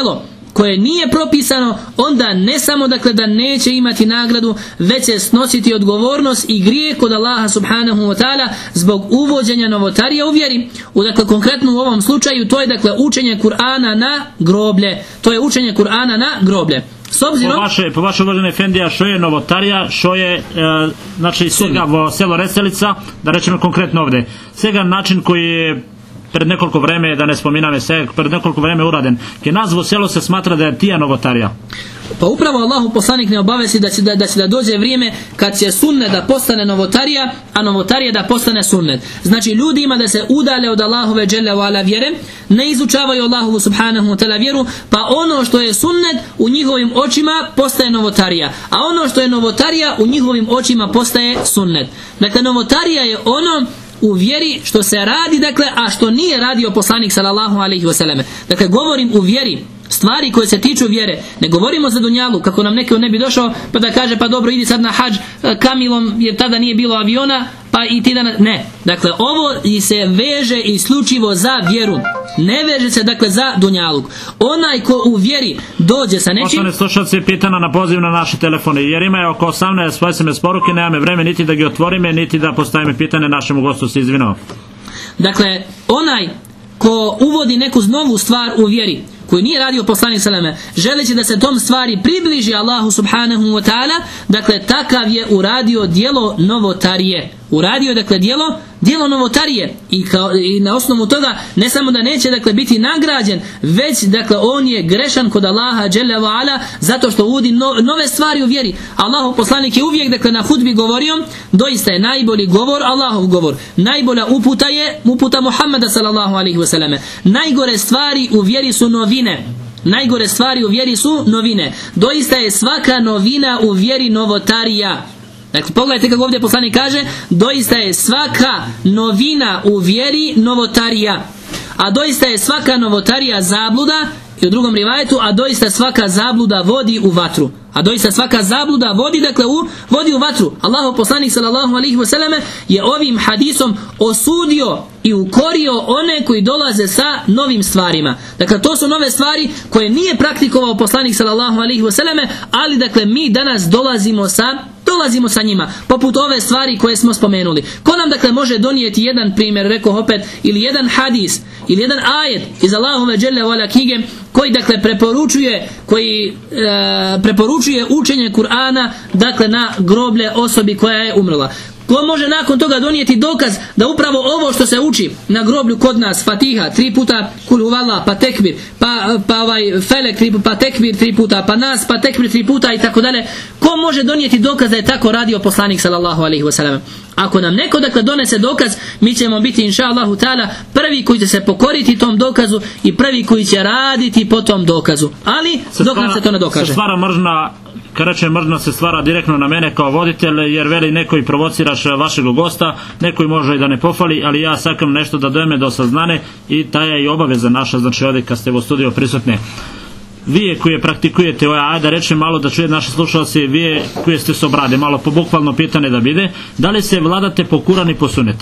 S2: koje nije propisano, onda ne samo dakle da neće imati nagradu, već će snositi odgovornost i grijeh kod Allaha subhanahu wa ta'ala zbog uvođenja novotarija u vjeri. Dakle, konkretno u ovom slučaju to je dakle učenje Kur'ana na groblje. To je učenje Kur'ana na groblje. S obzirom...
S1: Po vaše uvažene efendija, što je novotarija, što je znači svega selo Reselica, da rečemo konkretno ovdje, svega način koji je pred nekoliko vreme, da ne spominame se, pred nekoliko vreme uraden, ke nazvo selo se smatra da je tija novotarija.
S2: Pa upravo Allahu poslanik ne obavesi da će dođe vrijeme kad će sunnet da postane novotarija, a novotarija da postane sunnet. Znači ljudi ima da se udale od Allahove dželle ve ala vjere, ne izučavaju Allahovu subhanahu wa ta'ala vjeru, pa ono što je sunnet u njihovim očima postaje novotarija, a ono što je novotarija u njihovim očima postaje sunnet. Dakle, novotarija je ono u vjeri što se radi, dakle, a što nije radio poslanik sallallahu alejhi ve selleme. Dakle, govorim u vjeri, stvari koje se tiču vjere. Ne govorimo za dunjalu, kako nam neko ne bi došao pa da kaže pa dobro idi sad na hadž kamilom jer tada nije bilo aviona pa i ti danas. Ne. Dakle, ovo se veže isključivo za vjeru. Ne veže se dakle za dunjaluk. Onaj ko u vjeri dođe sa nečim...
S1: Poštovani slušalci, pitana na poziv na naše telefone, jer ima je oko 18 SMS poruke, nemame vreme niti da gi otvorime, niti da postavime pitanje našemu gostu, se izvinao.
S2: Dakle, onaj ko uvodi neku novu stvar u vjeri, koji nije radio poslanik sallallahu alejhi ve selleme, želeći da se tom stvari približi Allahu subhanahu wa ta'ala, dakle takav je uradio djelo novotarije. Uradio dakle djelo novotarije i na osnovu toga ne samo da neće dakle biti nagrađen, već dakle on je grešan kod Allaha dželle ve ala zato što uvodi nove stvari u vjeri. Allahov poslanik je uvijek dakle na hudbi govorio, doista je najbolji govor Allahov govor. Najbolja uputa je uputa Muhammeda sallallahu alejhi ve selleme. Najgore stvari u vjeri su novine. Najgore stvari u vjeri su novine. Doista je svaka novina u vjeri novotarija. Dakle, pogledajte kako ovdje poslanik kaže, doista je svaka novina u vjeri novotarija, a doista je svaka novotarija zabluda, i u drugom rivajetu, a doista svaka zabluda vodi u vatru. A doista svaka zabluda vodi u vatru. Allahov poslanik sallallahu alejhi ve selleme je ovim hadisom osudio i ukorio one koji dolaze sa novim stvarima. Dakle, to su nove stvari koje nije praktikovao poslanik sallallahu alejhi ve selleme, ali dakle mi danas dolazimo sa njima, poput ove stvari koje smo spomenuli. Ko nam dakle može donijeti jedan primjer, rekao opet, ili jedan hadis, ili jedan ajet iz Allahove dželle ve ala knjige koji dakle preporučuje učenje Kur'ana dakle na groblje osobi koja je umrla? Ko može nakon toga donijeti dokaz da upravo ovo što se uči na groblju kod nas, Fatiha 3 puta, Kul huvallah, pa tekbir, pa ovaj Felek 3 puta, pa tekbir 3 puta, pa nas, pa tekbir 3 puta i tako dalje. Ko može donijeti dokaz da je tako radio poslanik sallallahu alejhi ve sellem? Ako nam neko dakle donese dokaz, mi ćemo biti inša Allahu ta'ala prvi koji će se pokoriti tom dokazu i prvi koji će raditi po tom dokazu. Ali dok nam se to ne dokaže.
S1: Se stvara mržna, kad reče mržna se stvara direktno na mene kao voditelj, jer veli neko i provociraš vašeg gosta, neko i može i da ne pohvali, ali ja sakam nešto da dojme do saznane i ta je i obaveza naša, znači ovdje kad ste u studiju prisutni. Vi koji praktikujete, ajde da rečem malo da čuje naši slušalci, vi koji ste se obrade, malo po bukvalno pitanje da bide, da li se vladate po Kur'an i po sunnet?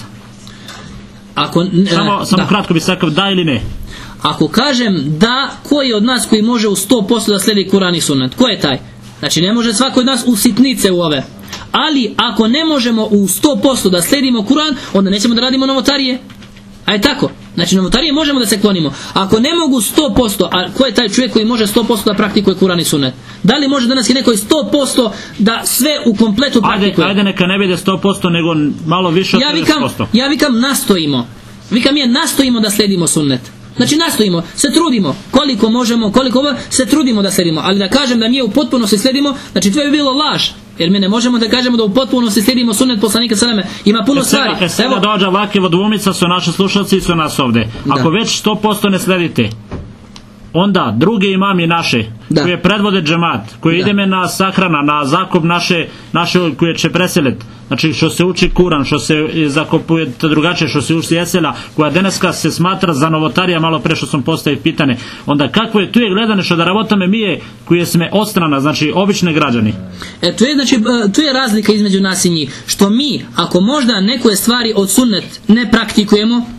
S1: Samo kratko bi sakao da ili ne.
S2: Ako kažem da, ko je od nas koji može u 100% da sledi Kur'an i sunnet? Ko je taj? Znači ne može svako od nas u sitnice u ove. Ali ako ne možemo u 100% da sledimo Kur'an, onda nećemo da radimo novotarije. A je tako? Znači novotarije možemo da se klonimo. Ako ne mogu 100%, a ko je taj čovjek koji može 100% da praktikuje Kur'an i sunnet? Da li može danas i neko 100% da sve u kompletu praktikuje?
S1: Ajde neka ne bude 100%, nego malo više od 50%.
S2: Ja vikam nastojimo. Nastojimo da sledimo sunnet. Znači nastojimo, se trudimo, koliko možemo, se trudimo da sledimo, ali da kažem da mi je u potpunosti sledimo, znači to bi bilo laž, jer mi ne možemo da kažemo da u potpunosti sledimo sunnet poslanika sallallahu alejhi ve selleme. Ima puno stvari.
S1: Sada dođe ovakve dvoumica su naši slušalci i su nas ovdje. Ako već 100% ne sledite, onda drugi imami naše, koji predvode džemat, koji ideme na sahrana, na zakup naše koje će preseliti, znači što se uči Kur'an, što se zakupuje drugačije, što se uči esela, koja deneska se smatra za novotarija, malo pre što sam postavio pitanje, onda kakvo je tu je gledane što da rabotame mi je koje sme odstrana, znači obične građani.
S2: Tu je razlika između nas i njih, što mi, ako možda neke stvari od sunnet ne praktikujemo,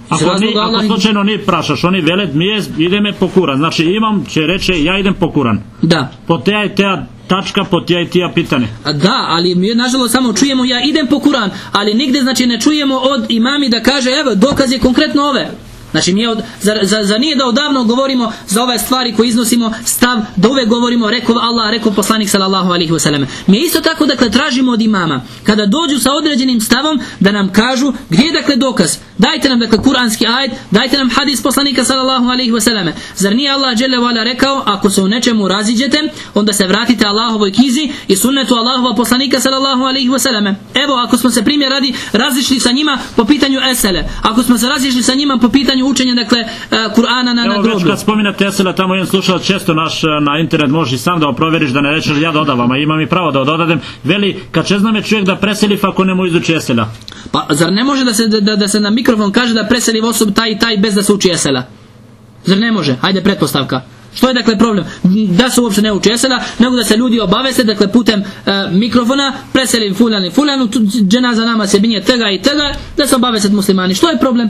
S1: Ako slučajno ni prašaš, oni vele ideme po Kuran. Znači imam će reći ja idem po Kuran.
S2: Da.
S1: Po teja i teja tačka, po teja i teja pitanje.
S2: Da, ali mi nažalost samo čujemo ja idem po Kuran, ali nigde znači ne čujemo od imami da kaže evo dokaz je konkretno ove. Znači zar nije da odavno govorimo za ove stvari koje iznosimo stav da uvek govorimo rekao Allah, rekao poslanik sallallahu alejhi ve selleme. Mi isto tako dakle tražimo od imama kada dođu sa određenim stavom da nam kažu gdje je dakle dokaz. Dajte nam dakle kuranski ajet, dajte nam hadis poslanika sallallahu alejhi ve selleme. Zar nije Allah dželle ve ala rekao ako se u nečemu raziđete onda se vratite Allahovoj knjizi i sunnetu Allahova poslanika sallallahu alejhi ve selleme. Evo ako smo se primjer radi razišli sa njima po pitanju esele, ako smo se razišli sa njima po pitanju učenja dakle Kur'ana na groblju.
S1: Evo kad spominate esela, tamo jedan slušalac često naš na internet može sam da provjeriš da ne rečeš ja dodavam, a imam i pravo da odadem. Veli kad će znam je čovjek da preseli ako ne mu izuči esela.
S2: Pa zar ne može da se na mikrofon kaže da preseli osob taj i taj bez da se uči esela? Zar ne može? Hajde pretpostavka. Što je dakle problem? Da se uopće ne uči esela, nego da se ljudi obaveste dakle putem mikrofona preseli fulanu, dženaza nama se binje tega i tega, da se obaveste muslimani. Što je problem?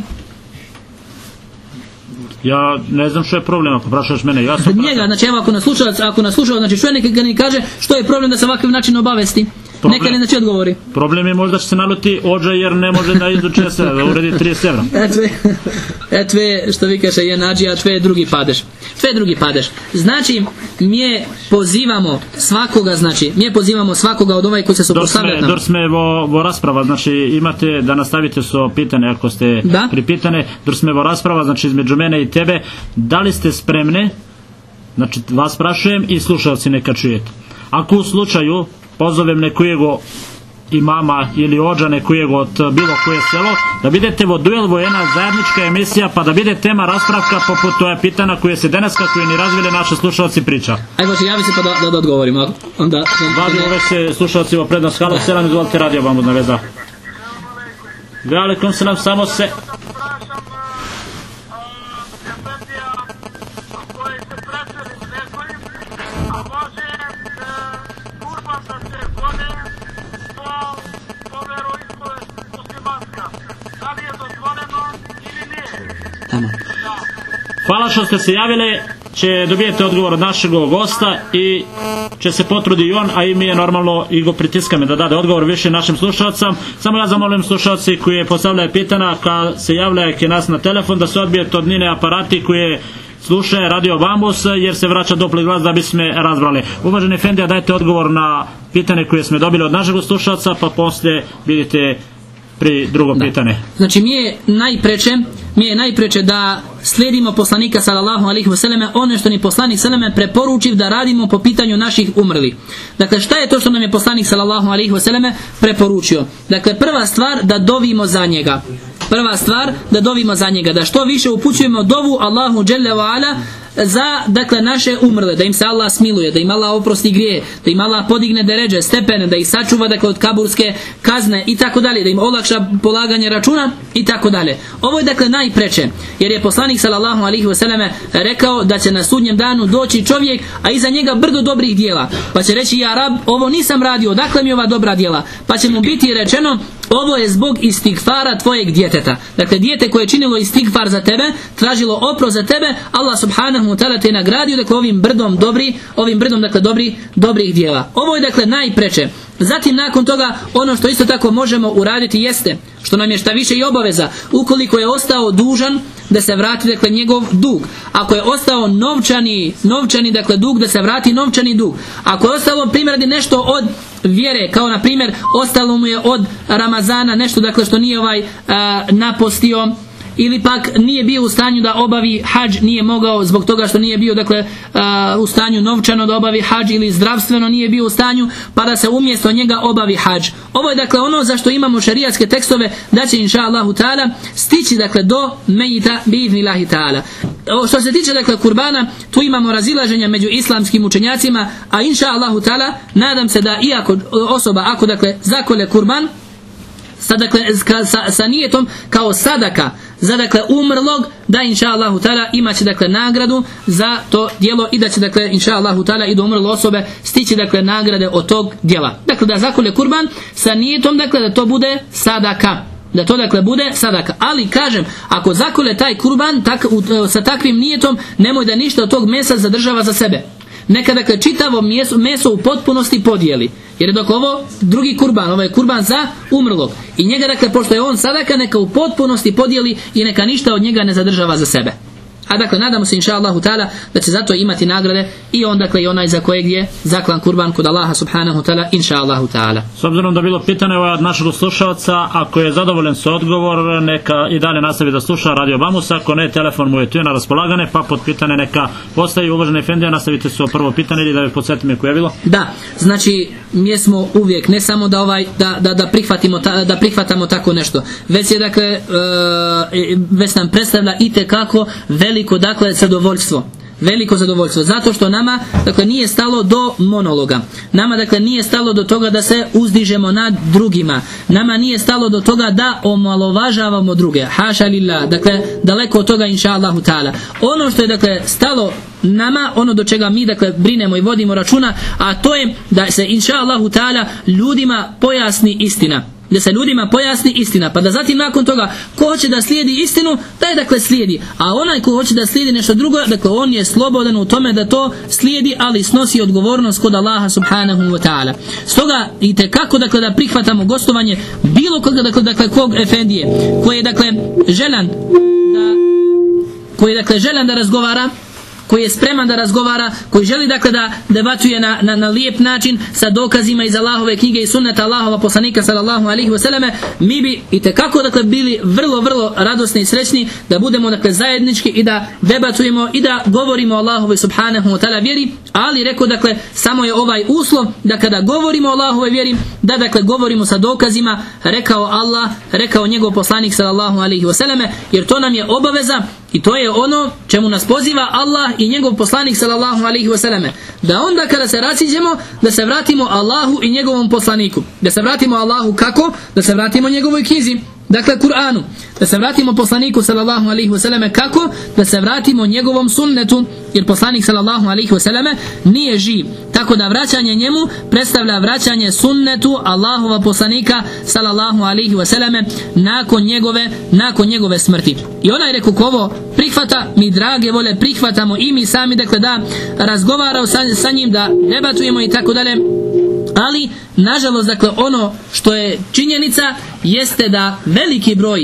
S1: Ja ne znam što je problem, ako prašaš mene, ja sam
S2: njega, znači evo ako nas slušao, znači što je neka ne kaže što je problem da se ovakav način obavesti. Neka li znači odgovori.
S1: Problem je možda će se naluti ođa jer ne može da izuče se, da uredi 30 evra.
S2: Etve, što vi kaže, je nađi, a tve je drugi padeš. Znači, mi pozivamo svakoga od ovaj koji se suprotstavlja nam.
S1: Dok sme vo rasprava, znači imate da nastavite so pitanje ako ste pripitane, dok sme vo rasprava, znači između mene i tebe, da li ste spremne, znači vas prašujem i slušalci neka čujete. Ako u slučaju pozovem nekojego imama ili ođa nekojego od bilo koje selo, da vidite vo duel vo jedna zajednička emisija, pa da vide tema raspravka poput toja pitana koje se deneska koje ni razvile naše slušalci priča.
S2: Ajde, javi se pa da odgovorimo.
S1: Važno ove se slušalci vo prednost. Halo, selam, izvolite, radio vam na veza. Velikom selam, samo se... Hvala što ste se javili, će dobijete odgovor od našeg gosta i će se potrudi i on, a i mi je normalno i go pritiskame da dade odgovor više našim slušalcam. Samo ja zamolim slušalci koji postavljaju pitana, kad se javljaju ke nas na telefon, da se odbijete od njene aparati koje slušaju Radio Bambus, jer se vraća dopli glas da bi sme razbrali. Uvaženi Efendija, dajte odgovor na pitanje koje smo dobili od našeg slušalca, pa poslije vidite pri drugo pitanje.
S2: Znači mi je najpreče da slijedimo poslanika sallallahu alejhi ve selleme, ono što ni poslanik sallallahu preporučiv da radimo po pitanju naših umrlih. Dakle, šta je to što nam je poslanik sallallahu alejhi ve selleme preporučio? Dakle, prva stvar da dovimo za njega. Da što više upućujemo dovu Allahu dželle ve ala za dakle naše umrle, da im se Allah smiluje, da im Allah oprosti grije, da im Allah podigne deređe, stepene, da ih sačuva dakle od kaburske kazne i tako dalje, da im olakša polaganje računa i tako dalje. Ovo je dakle najpreče, jer je poslanik sallallahu alejhi ve selleme rekao da će na sudnjem danu doći čovjek, a iza njega brdo dobrih djela, pa će reći ja rab, ovo nisam radio, odakle mi ova dobra djela, pa će mu biti rečeno ovo je zbog istigfara tvojeg djeteta. Dakle, dijete koje je činilo istigfar za tebe, tražilo oprost za tebe, Allah subhanahu wa ta'ala te je nagradio dakle ovim brdom dakle dobrih djela. Ovo je dakle najpreče. Zatim nakon toga ono što isto tako možemo uraditi jeste, što nam je šta više i obaveza, ukoliko je ostao dužan da se vrati dakle njegov dug. Ako je ostao novčani dakle dug, da se vrati novčani dug. Ako je ostalo primjer nešto od vjere, kao na primjer ostalo mu je od Ramazana nešto dakle što nije napostio, ili pak nije bio u stanju da obavi hadž, nije mogao zbog toga što nije bio dakle u stanju novčano da obavi hadž, ili zdravstveno nije bio u stanju, pa da se umjesto njega obavi hadž. Ovo je dakle ono za što imamo šerijatske tekstove da će inša Allahu ta'ala stići dakle do mejita bi'idnillahi ta'ala. Što se tiče dakle kurbana, tu imamo razilaženja među islamskim učenjacima, a inša Allahu ta'ala nadam se da iako osoba ako dakle zakole kurban sa nijetom kao sadaka za dakle umrlog, da inša Allahu ta'ala imaće dakle nagradu za to djelo i da će dakle inša Allahu ta'ala i do umrle osobe stići dakle nagrade od tog djela. Dakle da zakole kurban sa nijetom dakle da to bude sadaka. da to dakle bude sadaka. Ali kažem, ako zakole taj kurban sa takvim nijetom, nemoj da ništa od tog mesa zadržava za sebe. Neka dakle čitavo meso u potpunosti podijeli. Jer je dok ovo drugi kurban, ovo je kurban za umrlog. I njega dakle, pošto je on sadaka, neka u potpunosti podijeli i neka ništa od njega ne zadržava za sebe. A dakle, nadamo se inša Allahu ta'ala da će zato imati nagrade i on dakle i onaj za kojeg je zaklan kurban kod Allaha subhanahu ta'ala, inša Allahu ta'ala.
S1: S obzirom da je bilo pitanje od našeg slušalca, ako je zadovoljen sa odgovor, neka i dalje nastavi da sluša Radio Bamus, ako ne, telefon mu je tu na raspolagane, pa pod pitanje neka postavi. Uvaženi efendija, nastavite se o prvo pitanje ili da bi podsjetimo koje je bilo?
S2: Da, znači mi smo uvijek, ne samo da prihvatamo tako nešto, već je dakle već nam predstavlja itekako veliko dakle zadovoljstvo, zato što nama dakle nije stalo do monologa, nama dakle nije stalo do toga da se uzdižemo nad drugima, nama nije stalo do toga da omalovažavamo druge, haša lillah, dakle daleko od toga inša Allahu ta'ala. Ono što je dakle stalo nama, ono do čega mi dakle brinemo i vodimo računa, a to je da se inša Allahu ta'ala ljudima pojasni istina. Da se ljudima pojasni istina, pa da zatim nakon toga ko hoće da slijedi istinu, da je dakle slijedi, a onaj ko hoće da slijedi nešto drugo, dakle on je slobodan u tome da to slijedi, ali snosi odgovornost kod Allaha subhanahu wa ta'ala. Stoga itekako dakle da prihvatamo gostovanje bilo koga dakle kog efendije koji je dakle želan da razgovara, koji je spreman da razgovara, koji želi dakle da debatuje na lijep način sa dokazima iz Allahove knjige i sunneta Allahova poslanika sallallahu alejhi ve selleme, mi bi itekako dakle bili vrlo, vrlo radosni i srećni da budemo dakle zajednički i da debatujemo i da govorimo o Allahovoj subhanahu wa ta'ala vjeri, ali rekao dakle samo je ovaj uslov da kada govorimo o Allahovoj vjeri, da dakle govorimo sa dokazima, rekao Allah, rekao njegov poslanik sallallahu alejhi ve selleme, jer to nam je obaveza i to je ono čemu nas poziva Allah i njegov poslanik sallallahu alejhi ve selleme, da onda kada se raziđemo da se vratimo Allahu i njegovom poslaniku. Da se vratimo Allahu kako? Da se vratimo njegovoj knjizi, dakle Kur'anu. Da se vratimo poslaniku sallallahu alejhi ve selleme kako? Da se vratimo njegovom sunnetu, jer poslanik sallallahu alejhi ve selleme nije živ. Tako da vraćanje njemu predstavlja vraćanje sunnetu Allahova poslanika sallallahu alejhi ve selleme nakon njegove smrti. I onaj rekao ko ovo prihvata, mi drage vole prihvatamo i mi sami dakle da razgovaramo sa njim, da debatujemo i tako dalje. Ali nažalost dakle ono što je činjenica jeste da veliki broj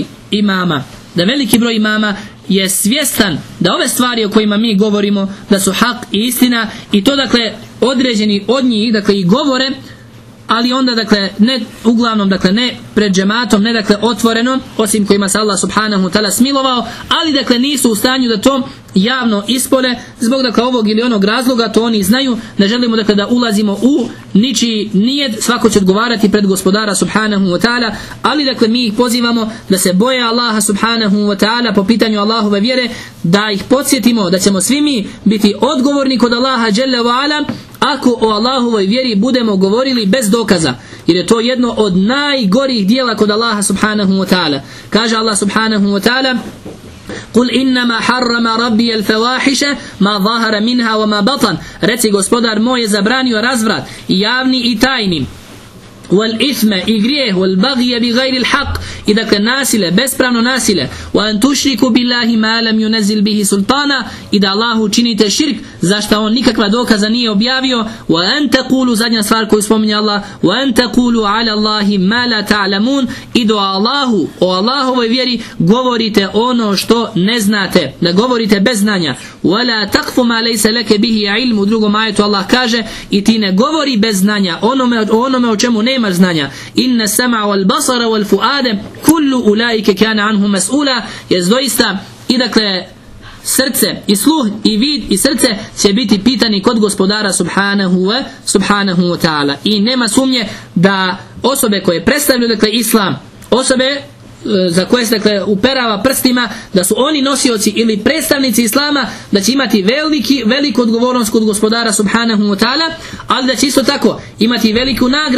S2: imama je svjestan da ove stvari o kojima mi govorimo da su hak i istina, i to dakle određeni od njih dakle i govore, ali onda dakle ne uglavnom dakle ne pred džematom, ne dakle otvoreno, osim kojima se Allah subhanahu wa ta'ala smilovao, ali dakle nisu u stanju da to javno ispole zbog dakle ovog ili onog razloga, to oni znaju. Ne želimo dakle da ulazimo u ničiji nijed, svako će odgovarati pred gospodara subhanahu wa ta'ala, ali dakle mi ih pozivamo da se boje Allaha subhanahu wa ta'ala po pitanju Allahove vjere, da ih podsjetimo da ćemo svi mi biti odgovorni kod Allaha dželle ve ala ako o Allahovoj vjeri budemo govorili bez dokaza, jer je to jedno od najgorih dijela kod Allaha subhanahu wa ta'ala. Kaže Allah subhanahu wa ta'ala: قل إنما حرم ربي الفواحش ما ظهر منها وما بطن. Reci, gospodar moj je zabranio razvrat i javni i tajni, والإثم i grijeh, والبغي بغير الحق i dakle nasile, bespravno nasile, وأن تشركوا بالله ما لم ينزل به سلطانا i da Allahu činite širk zašto on nikakva dokaza nije objavio, وأن تقولوا, zadnja stvar koju spominje Allah, وأن تقولوا على الله ما لا تعلمون i do Allahu, o Allahovoj vjeri govorite ono što ne znate, da govorite bez znanja. ولا تقف ما ليس لك به علم. U drugom ajetu Allah kaže i ti ne govori bez znanja onome o čemu nemaš znanja. Inna sama wal basara wal fuade kullu ulaike kana anhu mas'ula. Jest doista i dakle srce i sluh i vid i srce će biti pitani kod gospodara subhanahu wa ta'ala. I nema sumnje da osobe koje predstavljaju dakle islam, osobe za koje se dakle uperava prstima da su oni nosioci ili predstavnici islama, da će imati veliku odgovornost kod gospodara subhanahu wa ta'ala, ali da će isto tako imati veliku nagradu,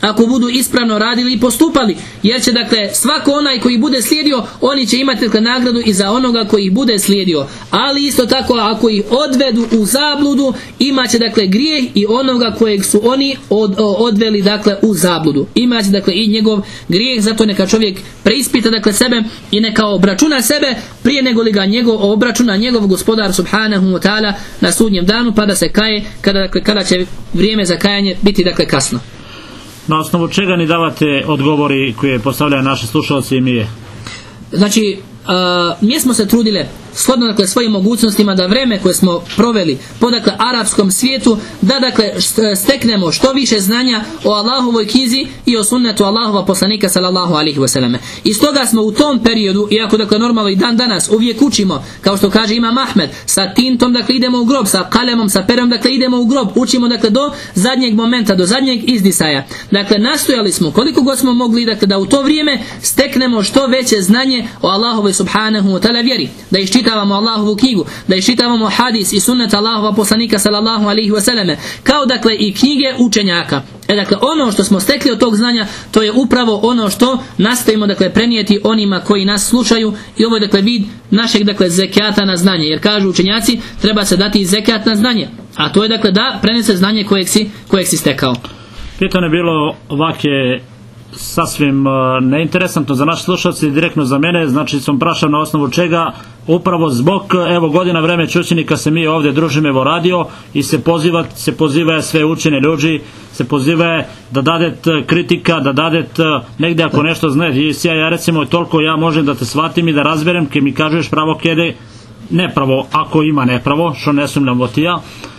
S2: ako budu ispravno radili i postupali, jer će dakle svako onaj koji bude slijedio, oni će imati dakle nagradu i za onoga koji ih bude slijedio, ali isto tako ako ih odvedu u zabludu, imat će dakle grijeh i onoga kojeg su oni odveli dakle u zabludu, imat će dakle i njegov grijeh. Zato neka čovjek preispita dakle sebe i neka obračuna sebe prije nego li ga obračuna njegov gospodar subhanahu wa ta'ala na sudnjem danu, pa da se kaje kada će vrijeme za kajanje biti dakle kasno.
S1: Na osnovu čega ni davate odgovori koje postavljaju naši slušalci i mi?
S2: Znači, mi smo se trudile shodno dakle svojim mogućnostima da vreme koje smo proveli po dakle arapskom svijetu, da dakle steknemo što više znanja o Allahovoj knjizi i o sunnetu Allahova poslanika sallallahu alaihi wasallam. I stoga smo u tom periodu, iako dakle normalno i dan danas uvijek učimo, kao što kaže Imam Ahmed, sa tintom dakle idemo u grob, sa kalemom, sa perom dakle idemo u grob, učimo dakle do zadnjeg momenta, do zadnjeg izdisaja. Dakle nastojali smo koliko god smo mogli dakle da u to vrijeme steknemo što veće znanje o Allahovoj subhanahu wa ta'ala vjeri, da iščitavamo Allahovu knjigu, da iščitavamo hadis i sunnet Allahova poslanika sallallahu alaihi wasallam, kao dakle i knjige učenjaka. Dakle ono što smo stekli od tog znanja, to je upravo ono što nastojimo dakle prenijeti onima koji nas slušaju, i ovo je dakle vid našeg dakle zekijata na znanje, jer kažu učenjaci treba se dati zekijat na znanje, a to je dakle da prenese znanje kojeg si stekao.
S1: Pitanje je bilo ovake sasvim neinteresantno za naše slušalce i direktno za mene, znači sam prašao na osnovu čega, upravo zbog evo godina vreme učenika se mi ovdje družimo evo radio i se poziva sve učene ljudi, se poziva da dadet kritika, da dadet negdje ako nešto zna, i ja recimo toliko ja možem da te shvatim i da razberem, ke mi kažeš pravo kjede nepravo, ako ima nepravo, što ne sumnjam o tija,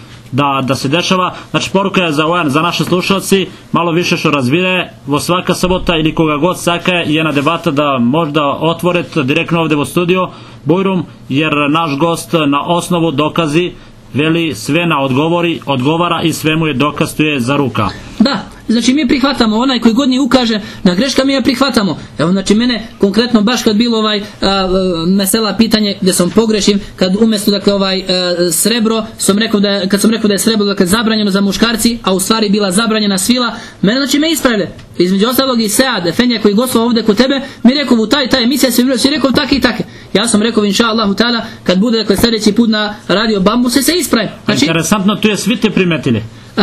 S1: da se dešava. Znači poruka je za naše slušalci malo više što razvire vo svaka sabota ili koga god saka je jedna debata da možda otvorite direktno ovdje u studio Bujrum, jer naš gost na osnovu dokazi veli sve na odgovara i sve mu je dokaz, tu je za ruka.
S2: Da, znači mi prihvatamo, onaj koji god ni ukaže na greška, mi je prihvatamo. Evo znači mene konkretno baš kad bilo mesela pitanje gdje sam pogrešim, kad umjesto dakle srebro kad sam rekao da je srebro dakle zabranjeno za muškarci, a u stvari bila zabranjena svila, mene znači me ispravile. Između ostalog i Sead Efendija koji gostovao ovdje kod tebe mi rekao u taj emisija si rekao take i take. Ja sam rekao inša Allahu ta'ala kad bude dakle sljedeći put na radio Bambu se ispravi. Znači,
S1: interesantno, tu je svi te primetili.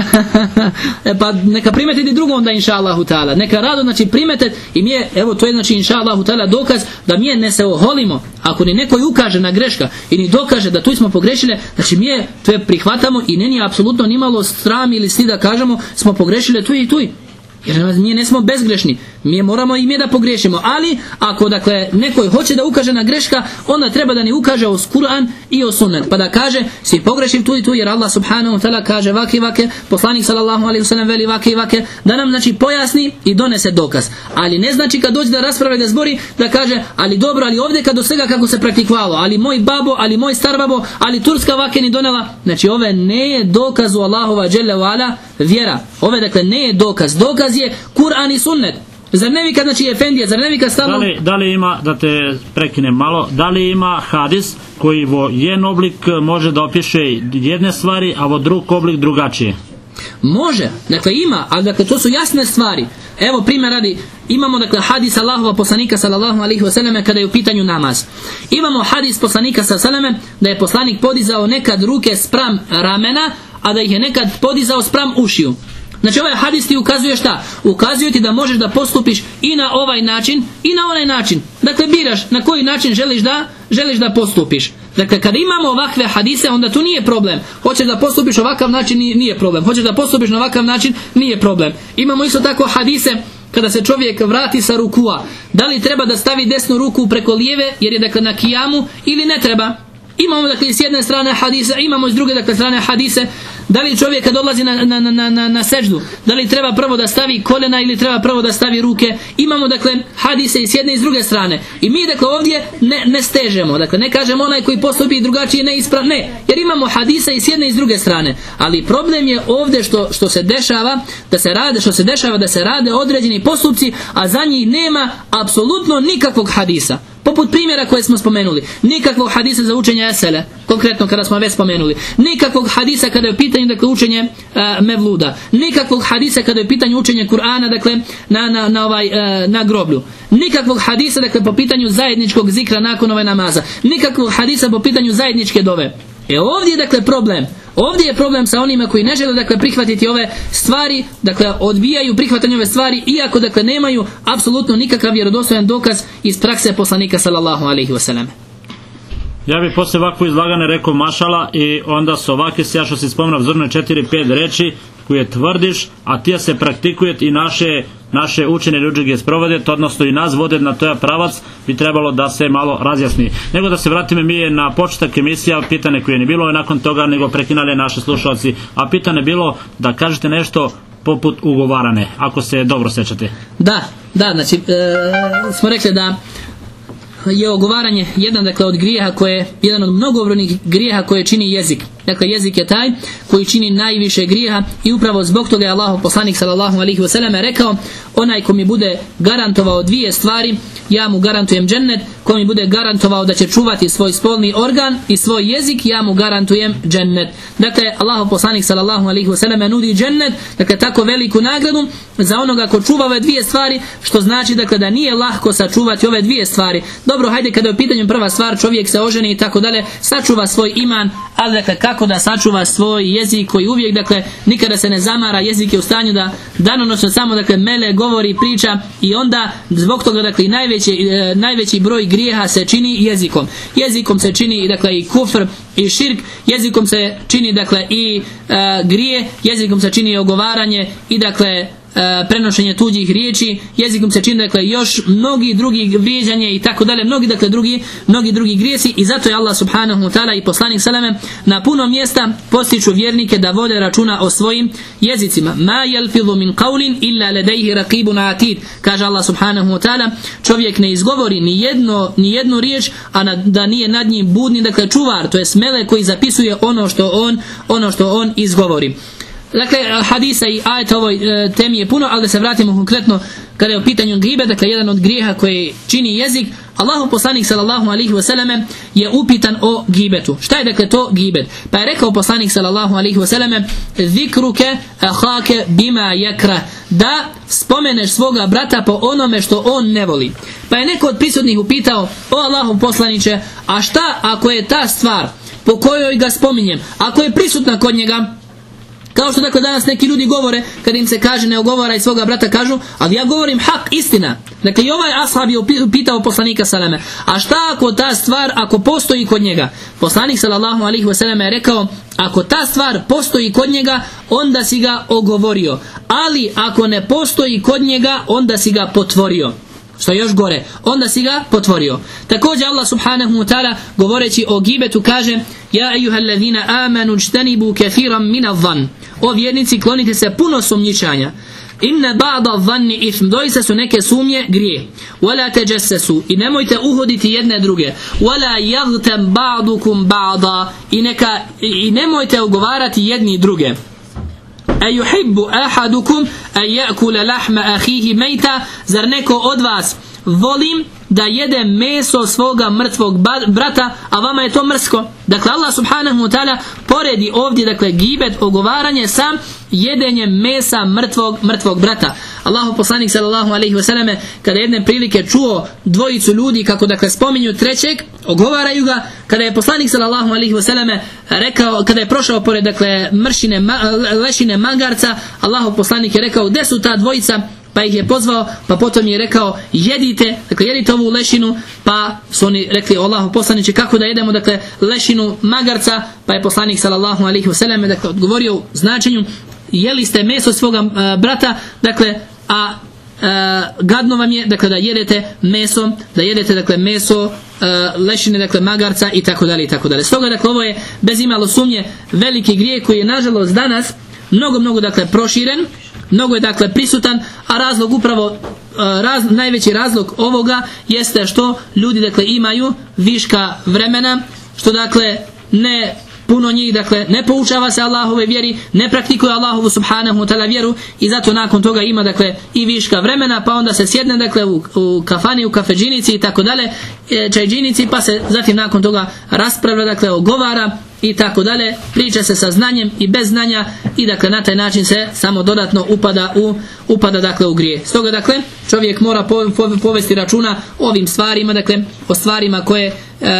S2: Pa neka primetiti drugo onda inša Allahu ta'ala, neka rado znači primete, i mi je, evo to je znači inša Allahu ta'ala dokaz da mi ne se oholimo ako ni neko ukaže na greška i ni dokaže da tu smo pogrešili, znači mi je to je prihvatamo i nije apsolutno nimalo sram ili stid da kažemo smo pogrešili tu i tu. Jer mi ne smo bezgrešni, mi moramo i mi da pogriješimo, ali ako dakle neko hoće da ukaže na greška, onda treba da ni ukaže o Kur'an i o sunnet, pa da kaže si pogrešim tu i tu, jer Allah subhanahu wa ta'ala kaže vake, poslanik sallallahu alaihi wasallam veli vake, da nam znači pojasni i donese dokaz. Ali ne znači kad dođe da rasprave da zbori da kaže ali dobro, ali ovdje kad do svega kako se praktikvalo, ali moj babo, ali moj star babo, ali turska vake ni donela, znači ove ne je dokaz u Allahova dželle ve ala vjera, ove dakle ne je dokaz je Kur'an i sunnet. Zar ne vika znači Efendija, zar ne vika stalno?
S1: Da li ima, da te prekinem malo, da li ima hadis koji vo jedan oblik može da opiše jedne stvari, a vo drug oblik drugačije?
S2: Može, dakle ima, ali dakle to su jasne stvari. Evo primjer radi, imamo dakle hadis Allahova poslanika sallallahu alaihi wasallam kada je u pitanju namaz. Imamo hadis poslanika sallallahu alaihi wasallam da je poslanik podizao nekad ruke spram ramena, a da ih je nekad podizao spram ušiju. Znači ovaj hadis ti ukazuje šta? Ukazuje ti da možeš da postupiš i na ovaj način i na onaj način. Dakle biraš na koji način želiš da postupiš. Dakle kada imamo ovakve hadise onda tu nije problem. Hoćeš da postupiš ovakav način, nije problem. Hoćeš da postupiš na ovakav način, nije problem. Imamo isto tako hadise kada se čovjek vrati sa rukua. Da li treba da stavi desnu ruku preko lijeve jer je dakle na kijamu ili ne treba? Imamo dakle s jedne strane hadise, imamo s druge dakle strane hadise. Da li čovjek kad odlazi na seždu, da li treba prvo da stavi kolena ili treba prvo da stavi ruke? Imamo dakle hadise i s jedne i s druge strane. I mi dakle ovdje ne stežemo, dakle ne kažemo onaj koji postupi drugačije neispravno, ne, jer imamo hadise i s jedne i s druge strane. Ali problem je ovdje što se dešava da se rade određeni postupci, a za njih nema apsolutno nikakvog hadisa. Poput primjera koje smo spomenuli. Nikakvog hadisa za učenje esele, konkretno kada smo već spomenuli. Nikakvog hadisa kada je u pitanju dakle, učenje mevluda. Nikakvog hadisa kada je u pitanju učenje Kur'ana dakle, na groblju. Nikakvog hadisa dakle, po pitanju zajedničkog zikra nakon ove namaza. Nikakvog hadisa po pitanju zajedničke dove. Ovdje je dakle problem. Ovdje je problem sa onima koji ne žele dakle prihvatiti ove stvari, dakle odbijaju prihvatanje ove stvari, iako dakle nemaju apsolutno nikakav vjerodostojan dokaz iz prakse poslanika sallallahu alejhi ve sellem.
S1: Ja bih poslije ovakvo izlaganje rekao mašala i onda su ovakve ja što si spomenuo vzorne 4-5 reči koje tvrdiš, a ti se praktikuje i naše učene ljudi je sprovode, odnosno i nas vode na toj pravac, bi trebalo da se malo razjasni. Nego da se vratimo mi na početak emisija, pitanje koje nije bilo i nakon toga nego prekinali naši slušalci, a pitanje bilo da kažete nešto poput ugovarane, ako se dobro sjećate.
S2: Da, znači smo rekli da je ogovaranje jedan dakle od grijeha jedan od mnogobrojnih grijeha koje čini jezik. Dakle jezik je taj koji čini najviše grijeha i upravo zbog toga je Allahov poslanik sallallahu alejhi ve sellem rekao: onaj ko mi bude garantovao dvije stvari, ja mu garantujem džennet. Ko mi bude garantovao da će čuvati svoj spolni organ i svoj jezik, ja mu garantujem džennet. Dakle Allahov poslanik sallallahu alejhi ve sellem nudi džennet, dakle tako veliku nagradu za onoga ko čuva ove dvije stvari, što znači dakle da nije lahko sačuvati ove dvije stvari. Dobro, hajde kada je u pitanju prva stvar, čovjek se oženi i tako dalje, sačuva svoj iman, ali dakle kako da sačuva svoj jezik koji uvijek dakle nikada se ne zamara, jezik je u stanju da danonoćno samo dakle mele, govori, priča i onda zbog toga dakle najveći broj grijeha se čini jezikom. Jezikom se čini dakle i kufr i širk, jezikom se čini dakle i grije, jezikom se čini i ogovaranje i dakle prenošenje tuđih riječi, jezikom se čini dakle još mnogi drugi vrijeđanje i tako dalje, mnogi drugi grijesi, i zato je Allah subhanahu wa ta'ala i poslanik salame na puno mjesta postiču vjernike da vode računa o svojim jezicima. Ma yalfizu min qawlin illa ladayhi raqibun atid, kaže Allah subhanahu wa ta'ala, čovjek ne izgovori ni jednu riječ, a da nije nad njim budni dakle čuvar, to je melek koji zapisuje ono što on izgovori. Dakle, hadisa i ajeta ovoj temi je puno, ali da se vratimo konkretno kada je u pitanju gibet, dakle jedan od grijeha koji čini jezik. Allahov poslanik sallallahu alejhi ve selleme je upitan o gibetu. Šta je dakle to gibet? Pa je rekao poslanik sallallahu alejhi ve selleme: zikruke ahake bima yakrah, da spomeneš svoga brata po onome što on ne voli. Pa je neko od prisutnih upitao: o Allahov poslaniče, a šta ako je ta stvar po kojoj ga spominjem, ako je prisutna kod njega, kao što dakle danas neki ljudi govore, kad im se kaže ne ogovaraj svoga brata, kažu: ali ja govorim hak, istina. Dakle i ovaj ashab je pitao poslanika salame: a šta ako ta stvar, ako postoji kod njega? Poslanik sallallahu alejhi ve sellem je rekao: ako ta stvar postoji kod njega, onda si ga ogovorio, ali ako ne postoji kod njega, onda si ga potvorio. Što je još gore, onda si ga potvorio. Također Allah subhanahu wa ta'ala govoreći o gibetu kaže: ja ejuhallazina amanu jtanibu kathiran min adh-dhann, o vjernici klonite se puno sumnjičanja. Inna ba'da adh-dhanni ithm, doista su neke sumnje grijeh. Wala tajassasu, i nemojte uhoditi jedne druge. Wala yaghtab ba'dukum ba'da, i nemojte ogovarati jedni druge. Ayuhibbu ahadukum an ya'kula lahma akhihi mayta, zar neko od vas volim da jede meso svoga mrtvog brata, a vama je to mrsko? Dakle Allah subhanahu wa ta'ala poredi ovdje dakle gibet, ogovaranje sa jedenjem mesa mrtvog brata. Allahov poslanik sallallahu alejhi ve selleme kada jedne prilike čuo dvojicu ljudi kako dakle spominju trećeg, ogovaraju ga, kada je poslanik sallallahu alejhi ve selleme rekao, kada je prošao pored dakle lešine magarca, Allahov poslanik je rekao: gdje su ta dvojica? Pa ih je pozvao, pa potom je rekao: jedite ovu lešinu. Pa su oni rekli: Allahov poslaniče, kako da jedemo dakle lešinu magarca? Pa je poslanik sallallahu alejhi ve selleme dakle odgovorio u značenju: jeli ste meso svoga brata, dakle a gadno vam je dakle da jedete meso lešine dakle magarca i tako dalje i tako dalje. Stoga dakle ovo je bez imalo sumnje veliki grijeh koji je nažalost danas mnogo dakle proširen, mnogo je dakle prisutan, a razlog upravo najveći razlog ovoga jeste što ljudi dakle imaju viška vremena, što dakle ne puno njih dakle ne poučava se Allahove vjeri, ne praktikuje Allahovu subhanahu wa ta'ala vjeru i zato nakon toga ima dakle i viška vremena, pa onda se sjedne dakle u kafani, u kafeđinici i tako dalje, čajđinici, pa se zatim nakon toga raspravlja, dakle ogovara i tako dalje, priča se sa znanjem i bez znanja i dakle na taj način se samo dodatno upada dakle u grije. Stoga dakle čovjek mora povesti računa o ovim stvarima, dakle o stvarima koje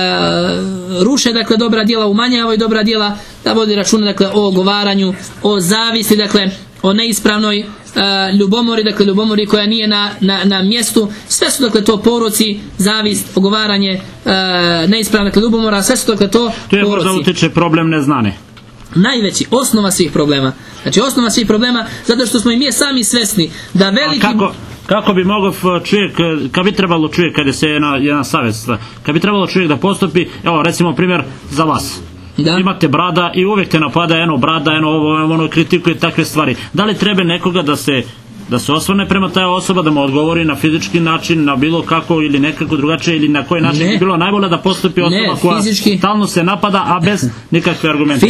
S2: ruše dakle dobra djela, umanjavaju dobra djela, da vodi računa dakle o ogovaranju, o zavisti, dakle o neispravnoj ljubomori, dakle ljubomori koja nije na mjestu. Sve su dakle to poroci, zavist, ogovaranje, neispravna dakle ljubomora, sve su dakle to poroci.
S1: To je možda utječe problem neznane.
S2: Najveći, osnova svih problema. Znači osnova svih problema, zato što smo i mi sami svjesni da veliki...
S1: Kako bi mogao čovjek, kad bi trebalo čovjek, kada se jedna savjet, kad bi trebalo čovjek da postupi, evo recimo primjer za vas. Da. Imate brada i uvijek te napada eno brada, eno ovo, ono kritikuje takve stvari. Da li treba nekoga da se osvrne prema taj osoba, da mu odgovori na fizički način, na bilo kako ili nekako drugačije, ili na koji način bi bilo najbolje da postupi osoba koja stalno se napada, a bez nikakve argumente?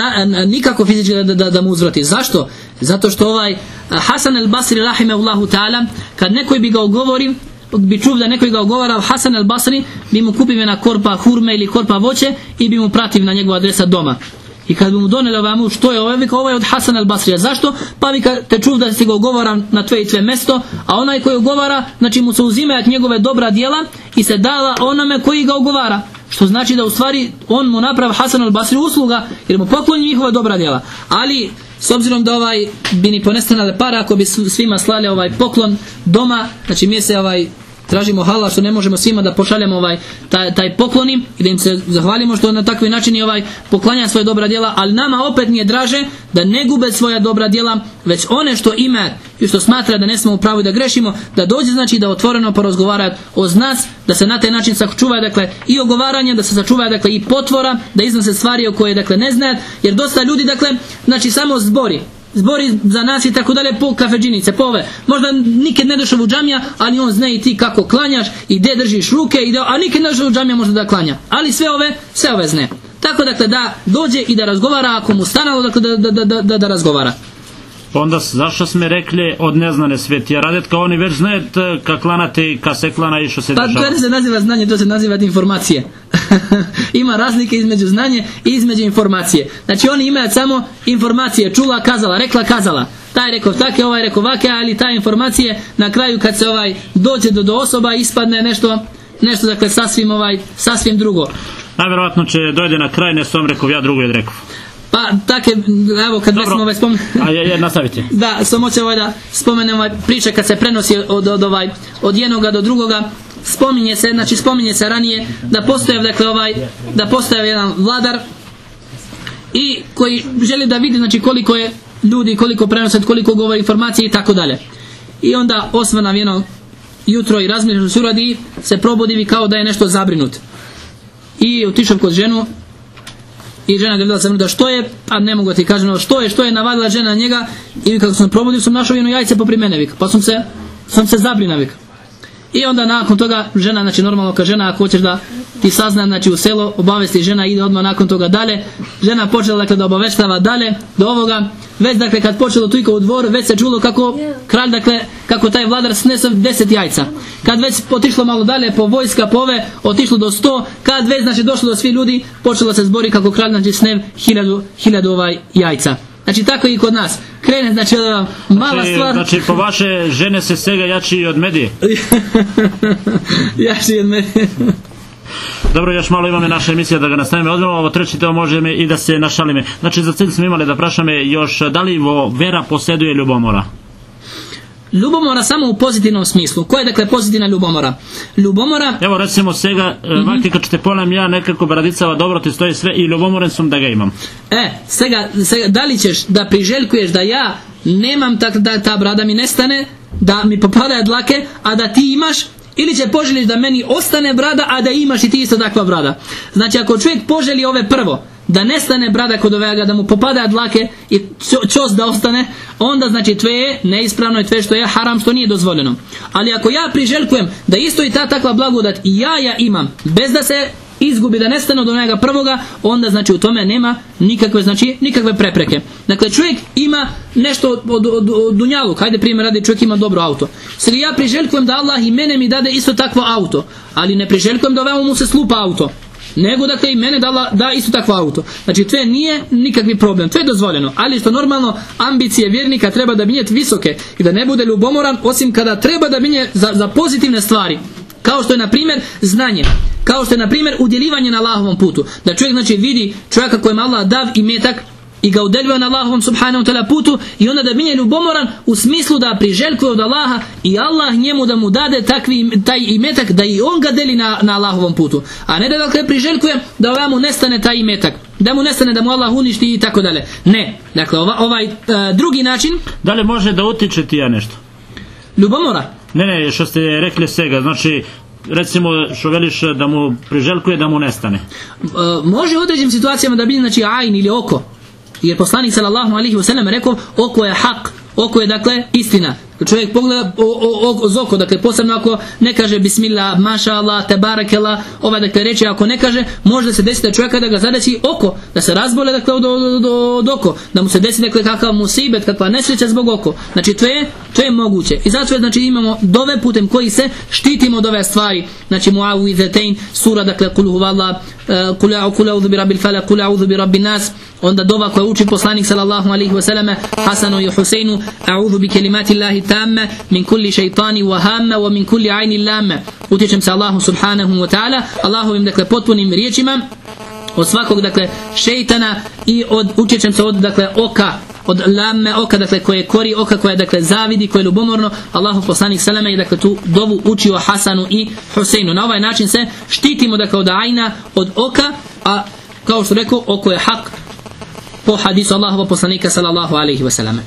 S2: Nikako fizički da mu uzvrati. Zašto? Zato što Hasan al-Basri rahimehullahu ta'ala, kad neko bi ga ogovori, bi čuo da neko ga ogovara, Hasan al-Basri bi mu kupio jedna korpa hurme ili korpa voće i bi mu pratio na njegova adresa doma. I kad bi mu doneli ovamu, što je ovo je od Hasan al-Basrija. Zašto? Pa vi kad te čuo da si ga ogovara na tvoje i tvoje mesto, a onaj koji ogovara, znači mu se uzimaju njegove dobra djela i se dala onome koji ga ogovara. Što znači da u stvari on mu napravi Hasan al-Basri usluga jer mu pokloni njihova dobra djela. Ali s obzirom da bi ni ponestanale para ako bi svima slali poklon doma, znači mi se tražimo halal što ne možemo svima da pošaljemo taj pokloni i da im se zahvalimo što na takvi način poklanja svoje dobra djela, ali nama opet nije draže da ne gube svoja dobra djela, već one što ima i što smatra da ne smo u pravu i da grešimo, da dođe znači da otvoreno porazgovaraju o nas, da se na taj način sačuva dakle i ogovaranje, da se sačuva dakle i potvora, da iznose stvari o koje dakle ne znaju, jer dosta ljudi dakle znači samo zbori za nas i tako dalje po kafeđinice, po ove. Možda nikad ne došao u džamija, ali on zna i ti kako klanjaš i gdje držiš ruke, a nikad ne došao u džamija možda da klanja. Ali sve ove zna. Tako dakle da dođe i da razgovara, ako mu stanalo dakle da razgovara.
S1: Onda zašto smo rekli od neznane svijeti? Jer radet kao oni već znaju kako klanate i kako se klana i što se dešava.
S2: Pa to se naziva znanje, to se naziva informacije. Ima razlike između znanje i između informacije. Znači oni imaju samo informacije, čula, kazala, rekla, kazala. Taj rekao take, ovaj rekao vake, ali ta informacije na kraju kad se dođe do osoba ispadne nešto dakle sasvim drugo.
S1: Najvjerojatno će dojde na kraj, ne sam rekao ja drugo je rekao.
S2: Pa tako evo kad već smo spomenuli.
S1: Nastavite.
S2: Da, samo će da spomenem priče kad se prenosi od jednoga do drugoga. Spominje se ranije da postoje jedan vladar i koji želi da vidi znači koliko je ljudi, koliko prenose, koliko govori informacije i tako dalje. I onda osvanom jedno jutro i razmišlja što se uradi, se probudi kao da je nešto zabrinut. I otišao kod ženu i žena gledala se da što je, a ne mogu ti kažem što je navadila žena na njega i kako sam probudio sam našao jedno jajce popri mene vik, pa sam se zabrina vik. I onda nakon toga žena, znači normalno kad žena ako hoćeš da ti sazna znači u selo, obavesti žena ide odmah nakon toga dalje, žena počela dakle da obaveštava dalje do ovoga, već dakle kad počelo tujka u dvoru već se čulo kako kralj dakle kako taj vladar snese 10 jajca, kad već otišlo malo dalje po vojska po ove otišlo do 100, kad već znači došlo do svih ljudi počelo se zbori kako kralj znači sne 1000 jajca. Znači tako i kod nas. Krene znači mala stvar.
S1: Znači po vaše žene se sega jači od medije.
S2: Jači od medije.
S1: Dobro, još malo imamo naša emisija da ga nastavimo odmah, ovo treći to možemo i da se našalime. Znači za cilj smo imali da prašame još da li vera posjeduje ljubomora?
S2: Ljubomora samo u pozitivnom smislu. Koja je dakle pozitivna ljubomora? Ljubomora...
S1: Evo recimo svega, maki kad ćete polam ja nekako bradicava dobro ti stoji sve i ljubomoren sam da ga imam.
S2: Svega, da li ćeš da priželjkuješ da ja nemam da ta brada mi nestane, da mi popadaju dlake, a da ti imaš, ili će poželiš da meni ostane brada, a da imaš i ti isto takva brada. Znači ako čovjek poželi ove prvo, da nestane brada kod ovega, da mu popada dlake i čos da ostane, onda znači tvoje je neispravno i tvoje što je haram, što nije dozvoljeno. Ali ako ja priželjkujem da isto i ta takva blagodat i ja imam, bez da se izgubi, da nestane od onoga prvoga, onda znači u tome nema nikakve prepreke. Dakle, čovjek ima nešto od dunjalu, hajde primjer radi, čovjek ima dobro auto. Sada ja priželjkujem da Allah i mene mi dade isto takvo auto, ali ne priželjkujem da ovamo mu se slupa auto, nego dakle i mene da isto takvo auto. Znači to nije nikakvi problem, to je dozvoljeno, ali što normalno ambicije vjernika treba da binjeti visoke i da ne bude ljubomoran, osim kada treba da binje za pozitivne stvari, kao što je na primjer znanje, kao što je na primjer udjeljivanje na Allahovom putu, da čovjek znači vidi čovjeka kojem Allah dav imetak i ga udeljuje na Allahovom subhanahu wa ta'ala putu i onda da binje ljubomoran u smislu da priželjkuje od Allaha i Allah njemu da mu dade taj imetak, da i on ga deli na Allahovom putu, a ne da dakle priželjkuje da mu nestane taj imetak, da mu nestane, da mu Allah uništi i tako dalje. Ne, dakle ovaj drugi način.
S1: Da li može da utiče ti ja nešto?
S2: Ljubomora?
S1: Ne, što ste rekli svega, znači recimo što veliš da mu priželjkuje da mu nestane.
S2: Može u određenim situacijama da bi znači ajn ili oko, jer poslanik sallallahu alejhi ve sellem rekao oko je hak, oko je dakle istina. Čovjek pogleda uz oko, dakle posebno ako ne kaže bismillah, maša Allah, tebarakallah, dakle reći ako ne kaže, može se desiti da čovjeka da ga zadesi oko, da se razbole dakle od oko, da mu se desi dakle kakav musibet, kakva nesreća zbog oko. Znači to je moguće. I zato znači imamo dove putem koji se štitimo od ove stvari. Znači muawizetain, sura dakle kul huvallah, kul a'udhu bi rabbil falaq, kul a'udhu bi rabbin nas. Onda dova koja uči poslanik sallallahu alejhi ve selleme Hasanu i Huseinu, a'udhu bi kelimatillahi tamme min kulli šejtani wa hamma wa min kulli ajni lamme. Utječem se Allahu subhanahu wa ta'ala, Allahovim dakle potpunim riječima od svakog dakle šejtana i utječem se od dakle oka, od lamme oka, dakle koje kori, oka koja dakle zavidi, koje je ljubomorno. Allahu poslanik sallallahu alejhi ve sellem je dakle tu dovu učio Hasanu i Huseinu. Na ovaj način se štitimo dakle od ajna, od oka, a kao što rekao, oko je hak po hadisu Allahovog poslanika sallallahu alejhi ve selleme.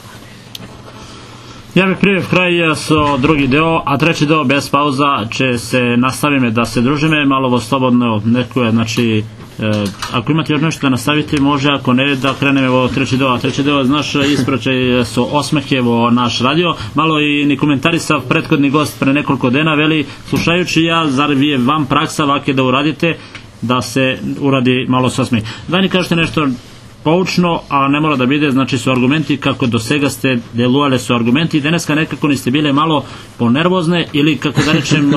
S1: Ja bih prije kraj so drugi deo, a treći deo bez pauza će se nastavime da se družime malo slobodno neko, znači ako imate još nešto da nastavite može, ako ne da krenemo treći deo, a treći deo znaš ispraćaj su osmehevo naš radio, malo i ni komentarisa prethodni gost pre nekoliko dana veli slušajući ja, zar vi je vam praksa ovake da uradite, da se uradi malo s osmeh. Da ni kažete nešto poučno, a ne mora da bide, znači su argumenti kako do svega ste deluale su argumenti i deneska nekako niste bile malo ponervozne ili kako da rečem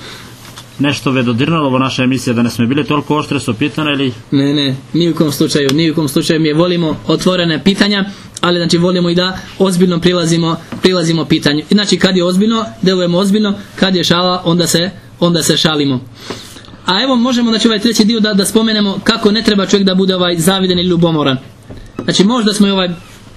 S1: nešto vedodirnalo ovo naša emisija, da ne smo bile toliko oštre su pitane ili...
S2: Ne, ni u kom slučaju mi volimo otvorene pitanja, ali znači volimo i da ozbiljno prilazimo pitanju. Znači kad je ozbiljno, delujemo ozbiljno, kad je šala, onda se šalimo. A evo možemo znači ovaj treći dio da spomenemo kako ne treba čovjek da bude zaviden ili ljubomoran. Znači možda smo i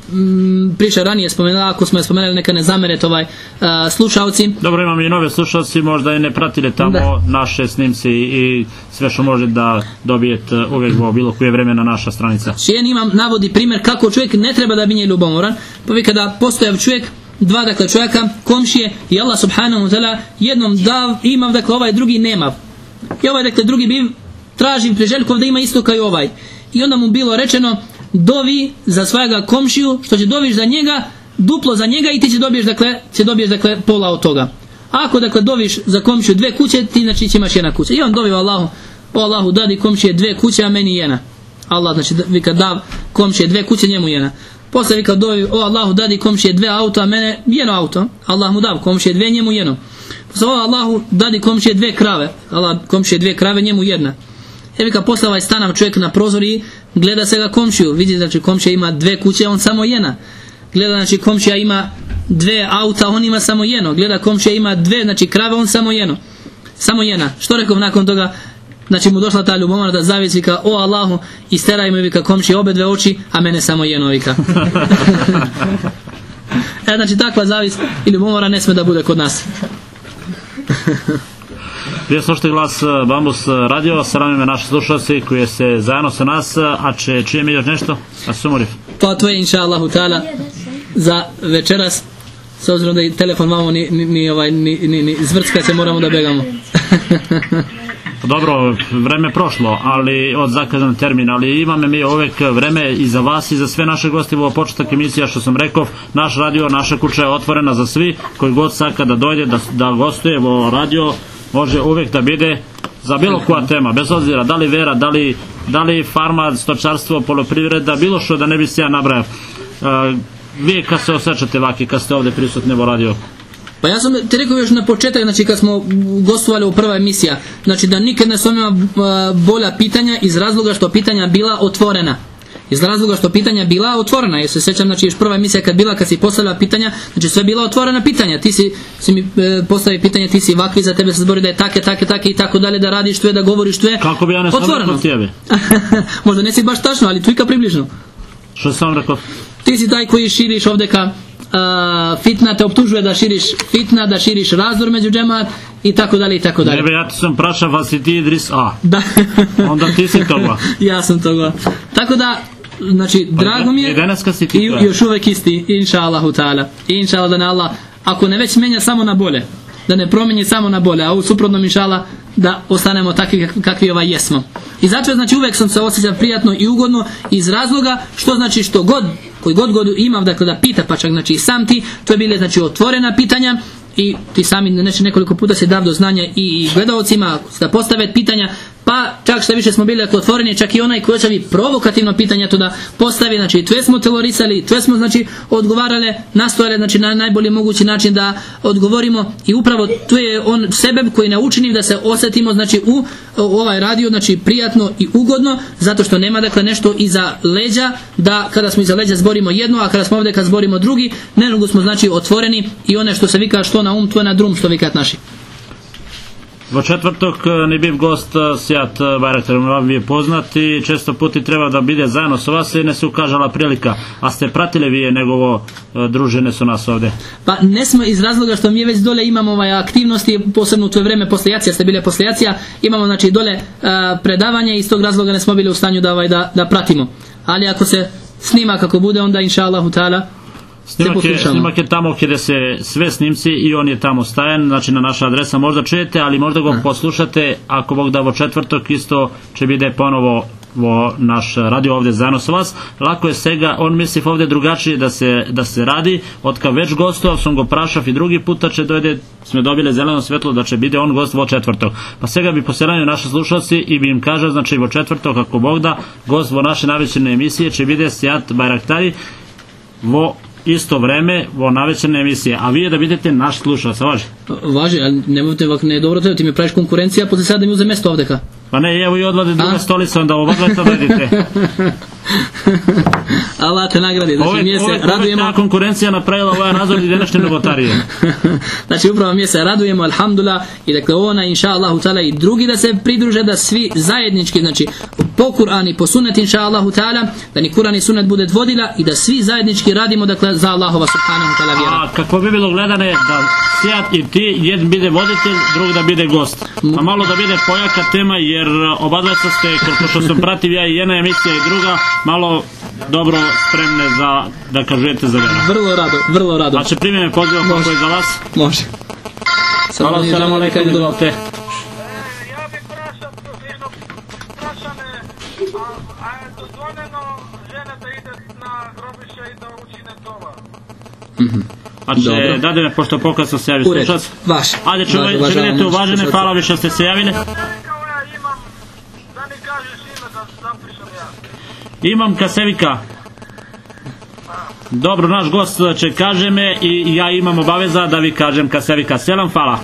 S2: priča ranije spomenula, ako smo je spomenuli neka ne zamere slušalci. Dobro,
S1: imamo i nove slušalci, možda i ne pratili tamo naše snimci i sve što može da dobijete uvijek bilo koje vreme na naša stranica.
S2: Šijen imam navodi primjer kako čovjek ne treba da binje ljubomoran, pa vi kada postojav čovjek, dva dakle čovjeka, komšije i Allah subhanahu wa ta'ala jednom dav imav, dakle ovaj drugi nemav. I ovaj dakle drugi bi tražim priželjkov da ima isto kao i ovaj. I onda mu bilo rečeno dovi za svojega komšiju, što će doviš za njega, duplo za njega i ti će dobiješ dakle pola od toga. Ako dakle doviš za komšiju 2 kuće, ti znači imaš 1 kuća. I on dovi Allahu, o Allahu dadi komšije 2 kuće, a meni 1. Allah znači vi kad dav komšije 2 kuće, njemu 1. Posle vi kad dovi, o Allahu dadi komšije 2 auta, a mene 1 auto. Allah mu dav komšije 2, njemu 1. Posle Allahu dadi komšije 2 krave, Allah komšije 2 krave, njemu 1. Evi kad posle ovaj stanav čovjek na prozori, gleda se ga komšiju, vidi znači komšija ima 2 kuće, on samo 1. Gleda znači komšija ima 2 auta, on ima samo 1. Gleda komšija ima 2 znači krave, on samo 1. Samo 1. Što rekao nakon toga? Znači mu došla ta ljubomora da zavisi vika, o Allahu, isteraj mi vika komšije obe 2 oči, a mene samo 1 vika. Znači takva zavis i ljubomora ne sme da bude kod nas.
S1: Prije slušajte glas Bambus radio, saramime naši slušalci koji se zajedno sa nas, a čujem još nešto? A sumorif?
S2: Pa to je inša Allahu ta'ala za večeras, s obzirom da i telefon vamo ni zvrckaće, moramo da begamo.
S1: Dobro, vreme prošlo, ali od zakazan termin, ali imamo mi uvek vreme i za vas i za sve naše gosti. Ovo početak emisija, što sam rekao, naš radio, naša kuća je otvorena za svi koji god saka da dojde da gostuje. Ovo radio može uvek da bide za bilo koja tema, bez obzira da li vera, da li farma, stočarstvo, poljoprivreda, bilo što da ne bi se ja nabrajao. Vi kad se osjećate vaki, kad ste ovdje prisutni u radio?
S2: Pa ja sam ti rekao još na početak, znači kad smo gostovali u prva emisija, znači da nikad ne su imala bolja pitanja iz razloga što pitanja bila otvorena. Iz razloga što pitanja bila otvorena. Ja se sjećam, znači još prva emisija kad si postavila pitanja, znači sve bila otvorena pitanja. Ti si mi postavi pitanje, ti si vakvi, za tebe se zbori da je take i tako dalje, da radiš tu je, da govoriš tu je.
S1: Kako bi ja ne sam rekao tebe?
S2: Možda nesi baš tačno, ali tu je približno.
S1: Što sam rekao?
S2: Ti si taj koji širiš ovdje fitna, te optužuje da širiš fitna, da širiš razdor među džemat i tako dalje i tako dalje.
S1: Nebe, ja ti sam prašao, vas si ti Idris A.
S2: Da.
S1: Onda ti si toga.
S2: Ja sam toga. Tako da, znači, drago mi je i još uvijek isti, inša Allahu ta'ala. Inša Allah da ne Allah, ako ne već menja samo na bolje, da ne promijeni samo na bolje, a u suprotnom inša Allah da ostanemo takvi kakvi jesmo. I zato znači uvijek sam se osjećao prijatno i ugodno iz razloga što znači što god, koji god imam dakle da pita, pa čak znači i sam ti, to je bile znači otvorena pitanja i ti sami nekoliko puta se dao do znanja i gledaocima da postave pitanja, pa čak što više smo bili otvoreni, čak i onaj koji očevi provokativno pitanja to da postavi, znači tve smo teorisali, tve smo znači odgovarale, nastojale znači na najbolji mogući način da odgovorimo i upravo tu je on sebe koji ne učini da se osjetimo znači u ovaj radio znači prijatno i ugodno, zato što nema dakle nešto iza leđa, da kada smo iza leđa zborimo jedno, a kada smo ovdje kad zborimo drugi, nego smo znači otvoreni i one što se vika što na to je na drum što vikat naši.
S1: Vo četvrtok ne biv gost Sijat Bajraktar, vam je poznat i često puti treba da bide zajedno s vas i ne se ukažala prilika. A ste pratili vi njegovo druženje su nas ovdje? Pa
S2: ne smo iz razloga što mi već dole imamo aktivnosti, posebno u to vreme posle jacija, ste bile posle jacija, imamo znači dole predavanje i iz tog razloga ne smo bili u stanju da pratimo. Ali ako se snima kako bude, onda inša Allahu ta'ala
S1: Snimak je tamo gdje se sve snimci i on je tamo stajan, znači na naša adresa možda čujete, ali možda ga poslušate ako Bog da vo četvrtok isto će biti ponovo naš radio ovdje zajedno s vas. Lako je svega, on misli ovdje drugačije da se radi, od kad već gostov sam go prašav i drugi puta će dojde, smo dobili zeleno svjetlo da će biti on gost vo četvrtok. Pa svega bi poselanio naše slušalci i bi im kaže, znači vo četvrtok ako Bog da, gost vo naše navečerne emisije će biti Sijat Bajraktari vo isto vreme vo navečerne emisije, a vi je da vidite naš slušalac, važi?
S2: Važi, ali nemojte ne je dobro, ti mi praviš konkurencija, posle sada da mi uze mesto ovdje ka?
S1: Pa ne, evo i odvade druga stolica, onda ovdje to vedite.
S2: Allah te nagradi. Znači, mi se radujemo.
S1: Ta konkurencija napravila ovaj razvoj i današnje novotarije.
S2: Znači upravo mi se radujemo, alhamdulillah, i dakle ona inša Allahu ta'ala i drugi da se pridruže, da svi zajednički, znači po Kur'an i po sunnet inša Allahu ta'ala, da ni Kur'an i sunnet bude dvodila i da svi zajednički radimo dakle za Allahova subhanahu ta'ala vjera.
S1: A kako bi bilo gledane da Sijat i ti, jedan bide voditelj, drugi da bide gost. A malo da bide pojaka tema, jer oba ste, kako što sam prativ ja i jedna emisija i druga, malo dobro spremne za da kažete za vjera.
S2: Vrlo rado.
S1: Znači primjene poziva koliko je za vas?
S2: Može.
S1: Hvala, salam alaikum, dovolite.
S3: Ja bih prašane, a je dozvoljeno žene da ide na grobište i da učine dova.
S1: Znači, dademe, pošto pokaz sam se javi slušac.
S2: Vaš.
S1: Ajde, čuvajte uvažene, hvala vi što ste se javili. Imam Kasevika. Dobro, naš gost će kaže me i ja imam obaveza da vi kažem Kasevika. Selam, hvala.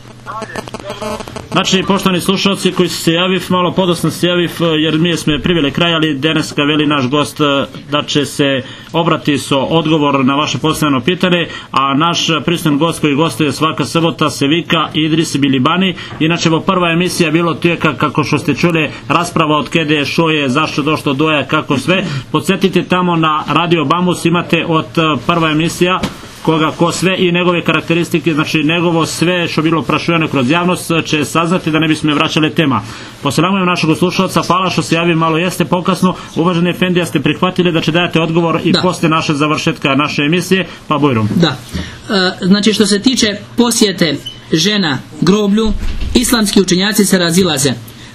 S1: Znači, poštovani slušalci koji su se javiv, malo podosno se javiv, jer mi smo priveli kraj, ali danas ka veli naš gost da će se obrati so odgovor na vaše postavljeno pitanje, a naš prisutan gost koji gostuje svaka subota se vika Idris Bilibani. Inače, prva emisija bilo tijeka, kako što ste čuli, rasprava od kede, što je, zašto došlo doja, kako sve. Podsjetite tamo na Radio Bambus, imate od prva emisija koga ko sve i njegove karakteristike, znači njegovo sve što bilo prašujeno kroz javnost će saznati da ne bismo vraćali tema. Poselamujem našeg slušalca, hvala što se javi, malo jeste pokasno, uvaženi Efendija ste prihvatili da će dajete odgovor i posle naše završetka naše emisije, pa bujrum.
S2: Da, znači što se tiče posjete žena groblju, islamski učenjaci se razilaze.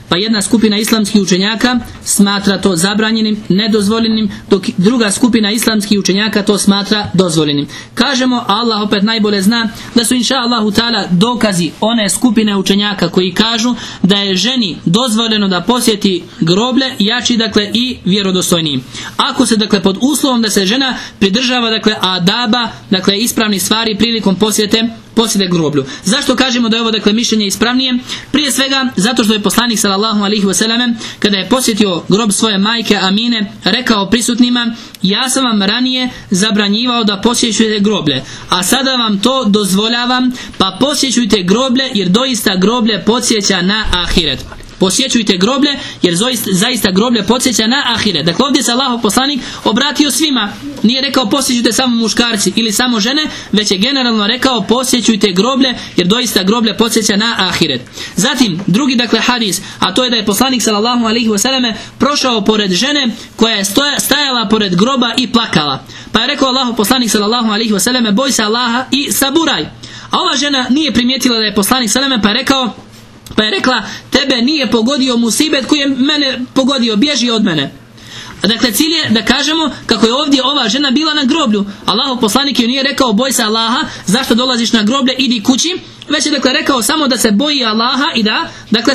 S2: Pa jedna skupina islamskih učenjaka smatra to zabranjenim, nedozvoljenim, dok druga skupina islamskih učenjaka to smatra dozvoljenim. Kažemo, Allah opet najbolje zna da su inša Allahu ta'ala dokazi one skupine učenjaka koji kažu da je ženi dozvoljeno da posjeti groblje jači, dakle, i vjerodostojniji. Ako se, dakle, pod uslovom da se žena pridržava, dakle, adaba, dakle, ispravnih stvari prilikom posjete groblju. Zašto kažemo da je ovo, dakle, mišljenje ispravnije? Prije svega zato što je poslanik sallallahu alejhi ve sellem kada je posjetio grob svoje majke Amine rekao prisutnima: ja sam vam ranije zabranjivao da posjećujete groblje, a sada vam to dozvoljavam, pa posjećujte groblje jer doista groblje podsjeća na ahiret. Posjećujte groblje jer zaista groblje podsjeća na ahiret. Dakle, ovdje se Allahov poslanik obratio svima. Nije rekao posjećujte samo muškarci ili samo žene, već je generalno rekao posjećujte groblje jer doista groblje podsjeća na ahiret. Zatim, drugi, dakle, hadis, a to je da je poslanik sallallahu alejhi ve selleme prošao pored žene koja je stajala pored groba i plakala. Pa je rekao Allahov poslanik sallallahu alejhi ve selleme: boj se Allaha i saburaj. A ova žena nije primijetila da je poslanik sallallahu alejhi ve selleme, pa je rekla: tebe nije pogodio musibet koji je mene pogodio, bježi od mene. Dakle, cilj je da kažemo kako je ovdje ova žena bila na groblju. Allahov poslanik joj nije rekao boj se Allaha, zašto dolaziš na groblje, idi kući, već je, dakle, rekao samo da se boji Allaha i da, dakle,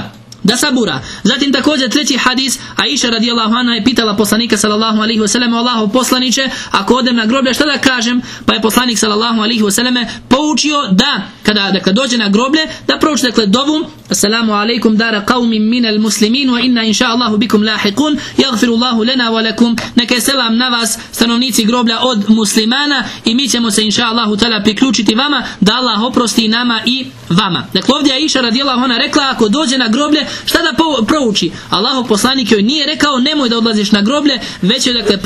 S2: sabura. Zatim također treći hadis, Aisha radijallahu anha je pitala poslanika sallallahu alejhi ve selleme: Allahov poslanice, ako odem na groblje šta da kažem? Pa je poslanik sallallahu alejhi ve selleme poučio da kada, dakle, dođe na groblje da prouči, dakle, dovu: assalamu alejkum dara qaumin minal muslimin wa inna insha Allahu bikum lahiqun yaghfirullahu lana wa lakum. Neka je selam na vas, stanovnici groblja od muslimana, i mi ćemo se insha Allahu ta'ala priključiti vama, da Allah oprosti nama i vama. Dakle, ovdje Aisha radijallahu anha rekla ako dođe na groblje šta da prouči? Allahov poslanik joj nije rekao nemoj da odlaziš na groblje, već je, dakle,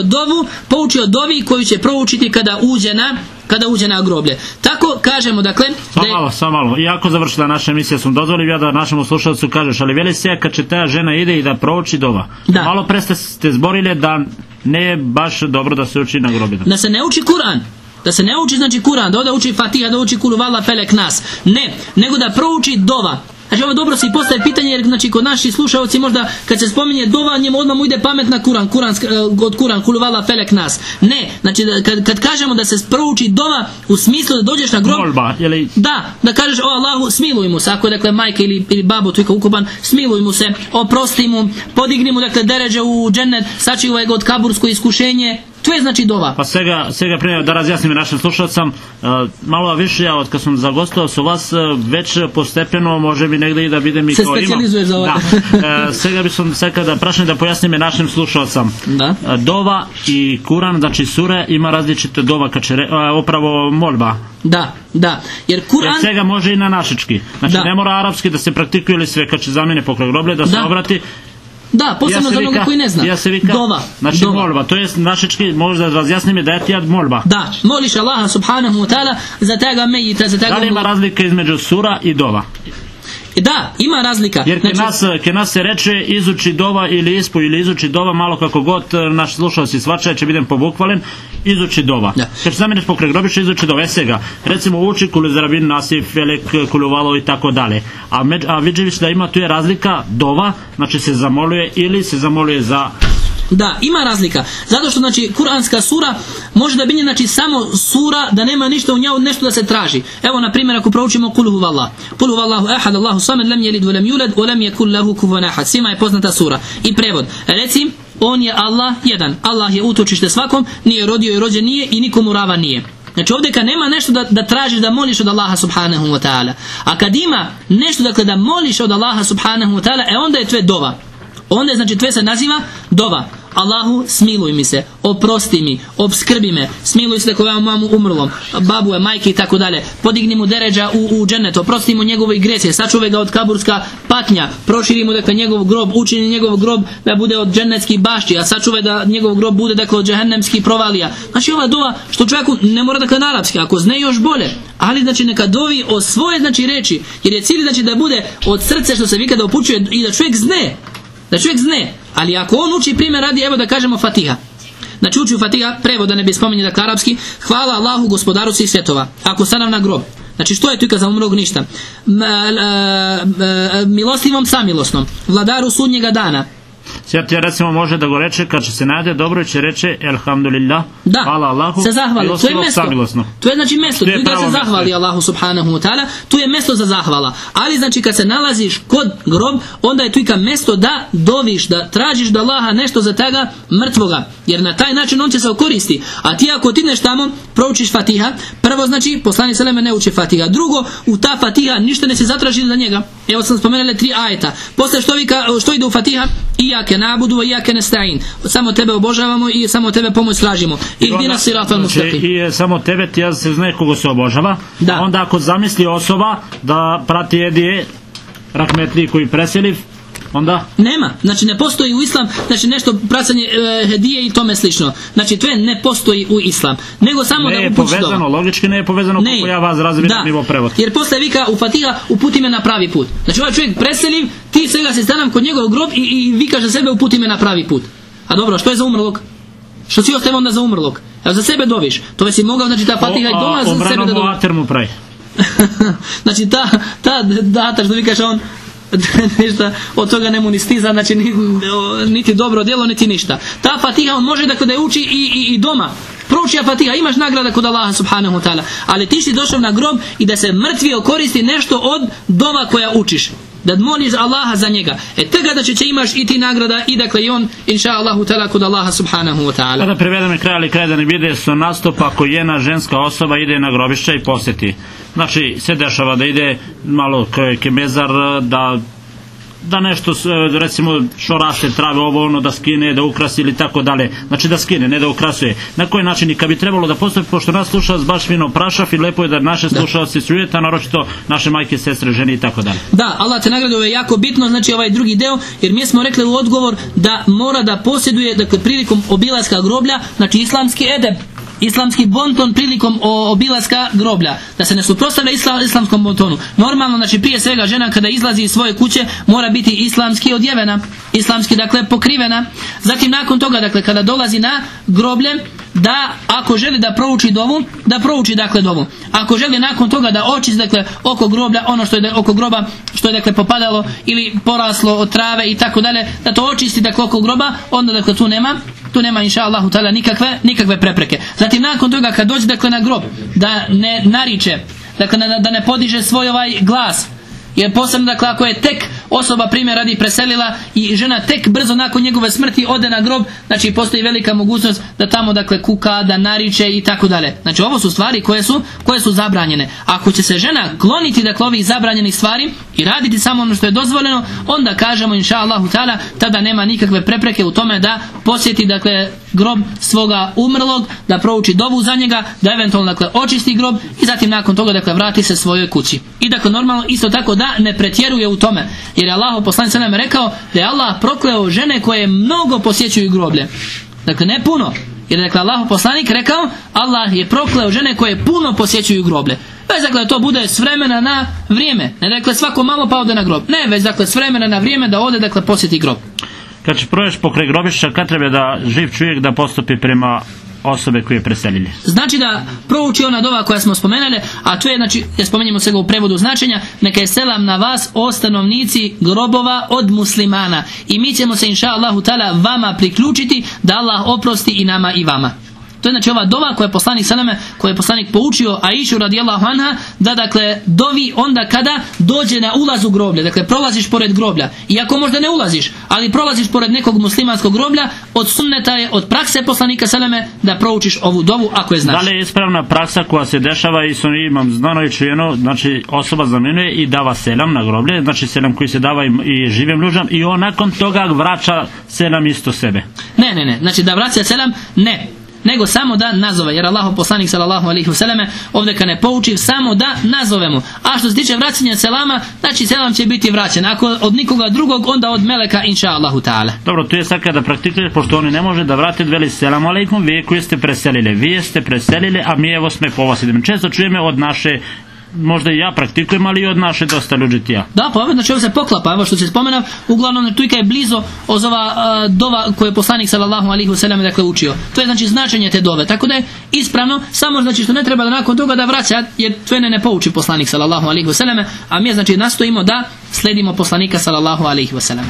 S2: poučio dovi koju će proučiti kada uđe na groblje. Tako kažemo, dakle,
S1: samo malo. Iako završila naša emisija sam dozvolio ja da našemu slušalcu kažeš, ali veli se kad će ta žena ide i da prouči dova. Da. Malo pre ste zborili da ne je baš dobro da se uči na groblje.
S2: Da se ne uči Kur'an. Da se ne uči, znači, Kur'an, da uči Fatiha, da uči Kul huvallah, Felek, Nas. Ne, nego da prouči dova. Znači, ovo dobro se i postaje pitanje, jer, znači, kod naših slušalci možda kad se spominje dova, njemu odmah mu ide pamet na Kur'an, Kul huvallah, Felek, Nas. Ne, znači, kad kažemo da se prouči dova u smislu da dođeš na grob,
S1: molba, jeli...
S2: da kažeš: o Allahu, smiluj mu se, ako je, dakle, majka ili babo tu ukupan, smiluj mu se, oprosti mu, podigni mu, dakle, deređe u džennet, sačuvaj ga od kabursko iskušenje. To je, znači, dova.
S1: Pa svega prije da razjasnim našim slušalcam, malo više ja od kad sam zagostao su vas već postepeno može bi negdje i da vidim i
S2: se specijalizuje za ovo.
S1: Svega bi sam da prašim da pojasnim našim slušalcam. Dova i Kur'an, znači sure, ima različite dova, upravo molba.
S2: Da. Jer
S1: svega može i na našički. Znači, ne mora arapski da se praktikuje ili sve kad će zamene pokraj groblje, da se obrati.
S2: Da, posebno za onoga koji ne zna. Dova.
S1: Znači, molba, to je našički, možda razjasnim je da je tijad molba.
S2: Da, moliš Allaha subhanahu wa ta'ala za tega mejita, za tega...
S1: Da li ima razlika između sura i dova?
S2: Da, ima razlika.
S1: Jer ke nas se reče izuči dova ili ispu ili izuči dova, malo kako god naš slušalci svačaje će budem pobukvalen, izuči dova. Kad se zameniš pokraj grobiša, izuči dova. Esega, recimo uči Kul zarabin nasif, Felek, Kul huvallah i tako dalje. A vidjeviš da ima tu je razlika dova, znači se zamoluje ili se zamoluje za...
S2: Da, ima razlika. Zato što, znači, kuranska sura može da biti, znači, samo sura, da nema ništa u njemu, nešto da se traži. Evo, na primjer, ako proučimo Kul huvallah. Kul huvallahu ahad, Allahu samed, lem jelid, velem julad, olem je kul lahu kufuvan ahad. Svima je poznata sura. I prevod. Reci, on je Allah jedan. Allah je utočište svakom, nije rodio i rođen nije i nikomu ravan nije. Znači, ovdje kad nema nešto da tražiš, da moliš od Allaha subhanahu wa ta'ala. A kad ima nešto, dakle, da moliš od Allaha subhanahu wa ta'ala, onda je tve dova. Onda je, znači, tve se naziva dova. Allahu, smiluj mi se, oprosti mi, obskrbi me, smiluj se ako ja mamu umrlom, babu je, majke i tako dalje, podigni mu deređa u džennet, oprosti mu njegove grese, sačuvaj ga od kaburska patnja, proširi mu, dakle, njegov grob, učini njegov grob da bude od džennetskih bašći, a sačuvaj da njegov grob bude, dakle, od džehennemskih provalija. Znači, ova dova, što čovjeku ne mora, dakle, na arapski, ako zne još bolje, ali, znači, neka dovi o svoje, znači, reči, jer je cilj, znači, da bude od srce što se vi kada upućuje i da čovjek zne. Ali ako on uči, primjer radi, evo da kažemo Fatiha. Znači, uči u Fatiha, prevod da ne bi spominje, dakle, arapski: hvala Allahu, gospodaru svih svjetova. Ako stanam na grob, Znači što je tu za umrlog? Ništa. Milostivom samilosnom, vladaru sudnjega dana.
S1: Sjeti, recimo može da go reče kad će se nade dobro će reče elhamdulillah, hvala Allahu,
S2: se zahvali. To je mesto. To je znači mesto gdje se zahvali Allahu subhanahu wa ta'ala. Tu je mesto za zahvala. Ali znači kad se nalaziš kod grob, onda je tu i mesto da doviš, da tražiš da Allaha nešto za toga mrtvoga. Jer na taj način on će se okoristi. A ti ako tidneš tamo, proučiš Fatiha, prvo znači poslanik seleme ne uči Fatiha. Drugo, u ta Fatiha ništa ne se zatraži za njega. Evo sam spomenuli 3 ajeta. Posle što ide u Fatiha? Iyake na'budu wa iyake nasta'in. Samo tebe obožavamo i samo tebe pomoć tražimo. Ihdina siratal mustaqim.
S1: I samo tebe ti se zna koga se obožava. Da. Onda ako zamisli osoba da prati jedije rahmetli koji preseliv, onda
S2: nema, znači ne postoji u islam, znači nešto pracanje hedije i tome slično. Znači to ne postoji u islam, nego samo
S1: ne
S2: da
S1: je povezano, logički ne je povezano kako ja vas razvijem nivo prevod.
S2: Jer posle vika u Fatiha uputi me na pravi put. Znači ovaj čovjek preseliv, ti svega se stanam kod njegov grob i vikaš za sebe uputi me na pravi put. A dobro, što je za umrlog? Što si ostaje onda za umrlog? Evo za sebe doviš. To već si mogao, znači ta Fatiha i doma za sebe da doviš. Znači ta data što vikaš on ništa od toga nemu ni stiza, znači niti dobro djelo, niti ništa. Ta Fatiha on može da je uči i doma. Prouči Fatiha, imaš nagrada kod Allaha subhanahu wa ta'ala. Ali ti si došao na grob i da se mrtvi koristi nešto od doma koja učiš. Da moliš Allaha za njega. Tega da će imaš i ti nagrada i dakle i on inša Allahu ta'ala kod Allaha subhanahu wa ta'ala.
S1: Kada prevedem i kraj, ali kraj da ne vide su nastup ako jedna ženska osoba ide na grobišće i posjeti. Znači se dešava da ide malo kemezar, da nešto recimo što raste trave ovo ono da skine, da ukrasi ili tako dalje, znači da skine, ne da ukrasuje. Na koji način i kad bi trebalo da postupi, pošto nas slušalac baš fino prašav i lepo je da naše slušalci sujeta, naročito naše majke, sestre, žene i tako dalje.
S2: Da, Allah te nagradi, ovo je jako bitno, znači ovaj drugi deo, jer mi smo rekli u odgovor da mora da posjeduje, dakle prilikom obilaska groblja, znači islamski edeb, islamski bonton prilikom obilaska groblja, da se ne suprotstavlja islamskom bontonu. Normalno, znači prije svega žena kada izlazi iz svoje kuće mora biti islamski odjevena, islamski dakle pokrivena. Zatim nakon toga dakle kada dolazi na groblje, da ako želi da prouči dovu, da prouči dakle dovu. Ako želi nakon toga da očisti dakle oko groblja, ono što je oko groba što je dakle popadalo ili poraslo od trave i tako dalje, da to očisti dakle oko groba, onda dakle tu nema inša Allahu ta'ala nikakve prepreke. Zatim nakon toga kad dođe dakle na grob, da ne nariče, dakle da ne podiže svoj ovaj glas. Jer posebno dakle ako je tek osoba primjer radi preselila i žena tek brzo nakon njegove smrti ode na grob, znači postoji velika mogućnost da tamo dakle kuka, da nariče i tako dalje. Znači ovo su stvari koje su zabranjene. Ako će se žena kloniti dakle ovih zabranjenih stvari i raditi samo ono što je dozvoljeno, onda kažemo inša Allahu ta'ala tada nema nikakve prepreke u tome da posjeti dakle grob svoga umrlog, da prouči dovu za njega, da eventualno dakle očisti grob i zatim nakon toga dakle vrati se svojoj kući. I dakle normalno isto tako da ne pretjeruje u tome. Jer je Allah poslanik sallallahu alejhi ve sellem rekao da je Allah prokleo žene koje mnogo posjećuju groblje. Dakle ne puno. Jer dakle Allah poslanik rekao Allah je prokleo žene koje puno posjećuju groblje. Već dakle to bude s vremena na vrijeme. Ne dakle svako malo pa ode na grob. Ne, već dakle s vremena na vrijeme da ode dakle posjeti grob.
S1: Kad će prođeš pokraj grobišća, kad treba da živ čovjek da postupi prema osobe koje preselili?
S2: Znači da prouči ona dova koja smo spomenuli, a to je, znači, ja spomenjemo svega u prevodu značenja, neka je selam na vas o stanovnici grobova od muslimana i mi ćemo se inša Allahu ta'ala vama priključiti da Allah oprosti i nama i vama. To je znači ova dova koja je poslanik salame, koja je poslanik poučio Aishu radijallahu anha da dakle dovi onda kada dođe na ulaz u groblje, dakle prolaziš pored groblja. Iako možda ne ulaziš, ali prolaziš pored nekog muslimanskog groblja, od sunneta je, od prakse poslanika salame da proučiš ovu dovu ako je znaš.
S1: Da li je ispravna praksa koja se dešava i imam znano i čujeno, znači osoba zamenuje i dava selam na groblje, znači selam koji se dava i živim ljudima i on nakon toga vraća selam isto sebe?
S2: Ne, znači da vraća selam ne, nego samo da nazove, jer Allahov poslanik sallallahu alejhi ve selleme ovdje kad ne pouči samo da nazovemo. A što se tiče vraćanja selama, znači selam će biti vraćen. Ako od nikoga drugog, onda od meleka inša Allahu ta'ala.
S1: Dobro, tu je sad kada praktikuješ, pošto oni ne može da vrate veli selam alejkum, vi koji ste preselili, a mi evo sme po vas idemo. Često čujeme od naše možda i ja praktikujem, ali i od naše dosta ljudi tija.
S2: Da, pa znači ovo se poklapa, evo što se spomena, uglavnom tu je blizo ova dova koju je poslanik sallallahu alejhi ve sellem dakle učio. To je znači značenje te dove. Tako da je ispravno, samo znači što ne treba da nakon toga da vraća, jer to ne pouči poslanik sallallahu alejhi ve sellem, a mi znači nastojimo da sledimo poslanika sallallahu alejhi ve sellem.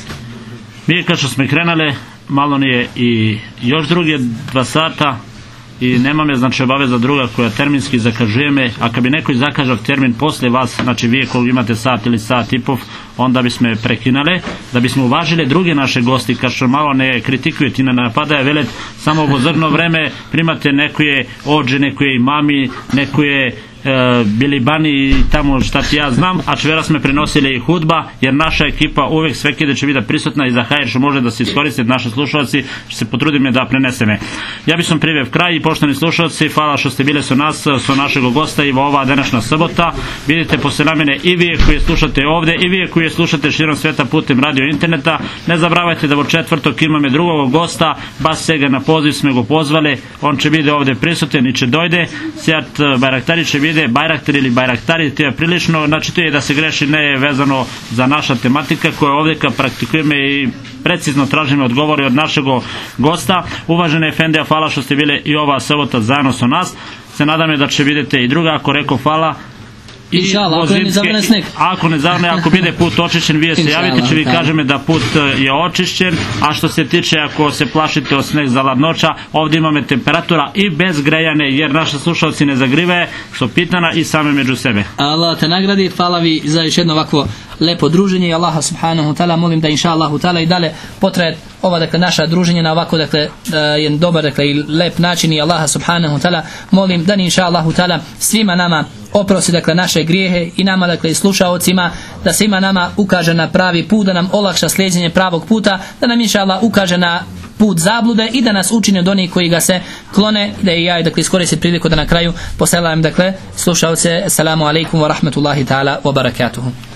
S1: Mi kao što smo krenuli, malo nije i još druge 2 sata i nema me znači obaveza druga koja terminski zakažujeme, a kad bi neko zakažao termin posle vas, znači vi koji imate sat ili sat i pol, onda bismo prekinali, da bismo uvažili druge naše gosti, kao što malo ne kritikuju ti ne napadaje, velet samo u zrno vreme primate neko je ođe, neko je imami, neko je bili bani i tamo šta ti ja znam, a včera smo prenosili i hudba, jer naša ekipa uvijek sve kide će biti prisutna i za hajr što može da se iskoriste naši slušalci, što se potrudim da preneseme. Ja bih sam priveo kraj i poštovani slušalci, hvala što ste bili su nas, su našeg gosta i ova današnja subota. Vidite posle namene i vi koji slušate ovdje i vi koji slušate širom sveta putem radio interneta. Ne zabravajte da u četvrtok imamo drugog gosta, baš svega na poziv smo go pozvali, on će biti ovdje prisutan i će dojde, sjat Bajraktari će biti Bajraktar ili Bajraktari, to je prilično, znači to je da se greši, ne je vezano za naša tematika koja ovdje kad praktikujeme i precizno tražimo odgovore od našeg gosta. Uvažene Efendija, hvala što ste bili i ova subota zajedno sa nas, se nadam da će vidjeti i druga, ako rekao hvala.
S2: Inšallah, ako ne zavrne sneg.
S1: Ako ne zavrne, ako bude put očišćen, vi se javite, će vi kažeme da put je očišćen, a što se tiče ako se plašite od sneg za ladnoća, ovdje imamo temperatura i bez grejane, jer naši slušalci ne zagrive, su pitana i same među sebe. Allah
S2: te nagradi, hvala vi za još jedno ovakvo lepo druženje i Allaha subhanahu wa ta'ala molim da inšallahu ta'ala i dalje potraje ova dakle naša druženje na ovako dakle jedan dobar dakle i lep način i Allaha subhanahu wa ta'ala molim da inšallahu ta'ala svima nama oprosti dakle naše grijehe i nama dakle i slušaocima, da svima nama ukaže na pravi put, da nam olakša slijeđenje pravog puta, da nam inšallah ukaže na put zablude i da nas učini od onih koji ga se klone, da i ja dakle iskoristim priliku da na kraju poselam dakle slušaoce. Assalamu alaikum wa rahmatullahi ta'ala wa barakatuhu.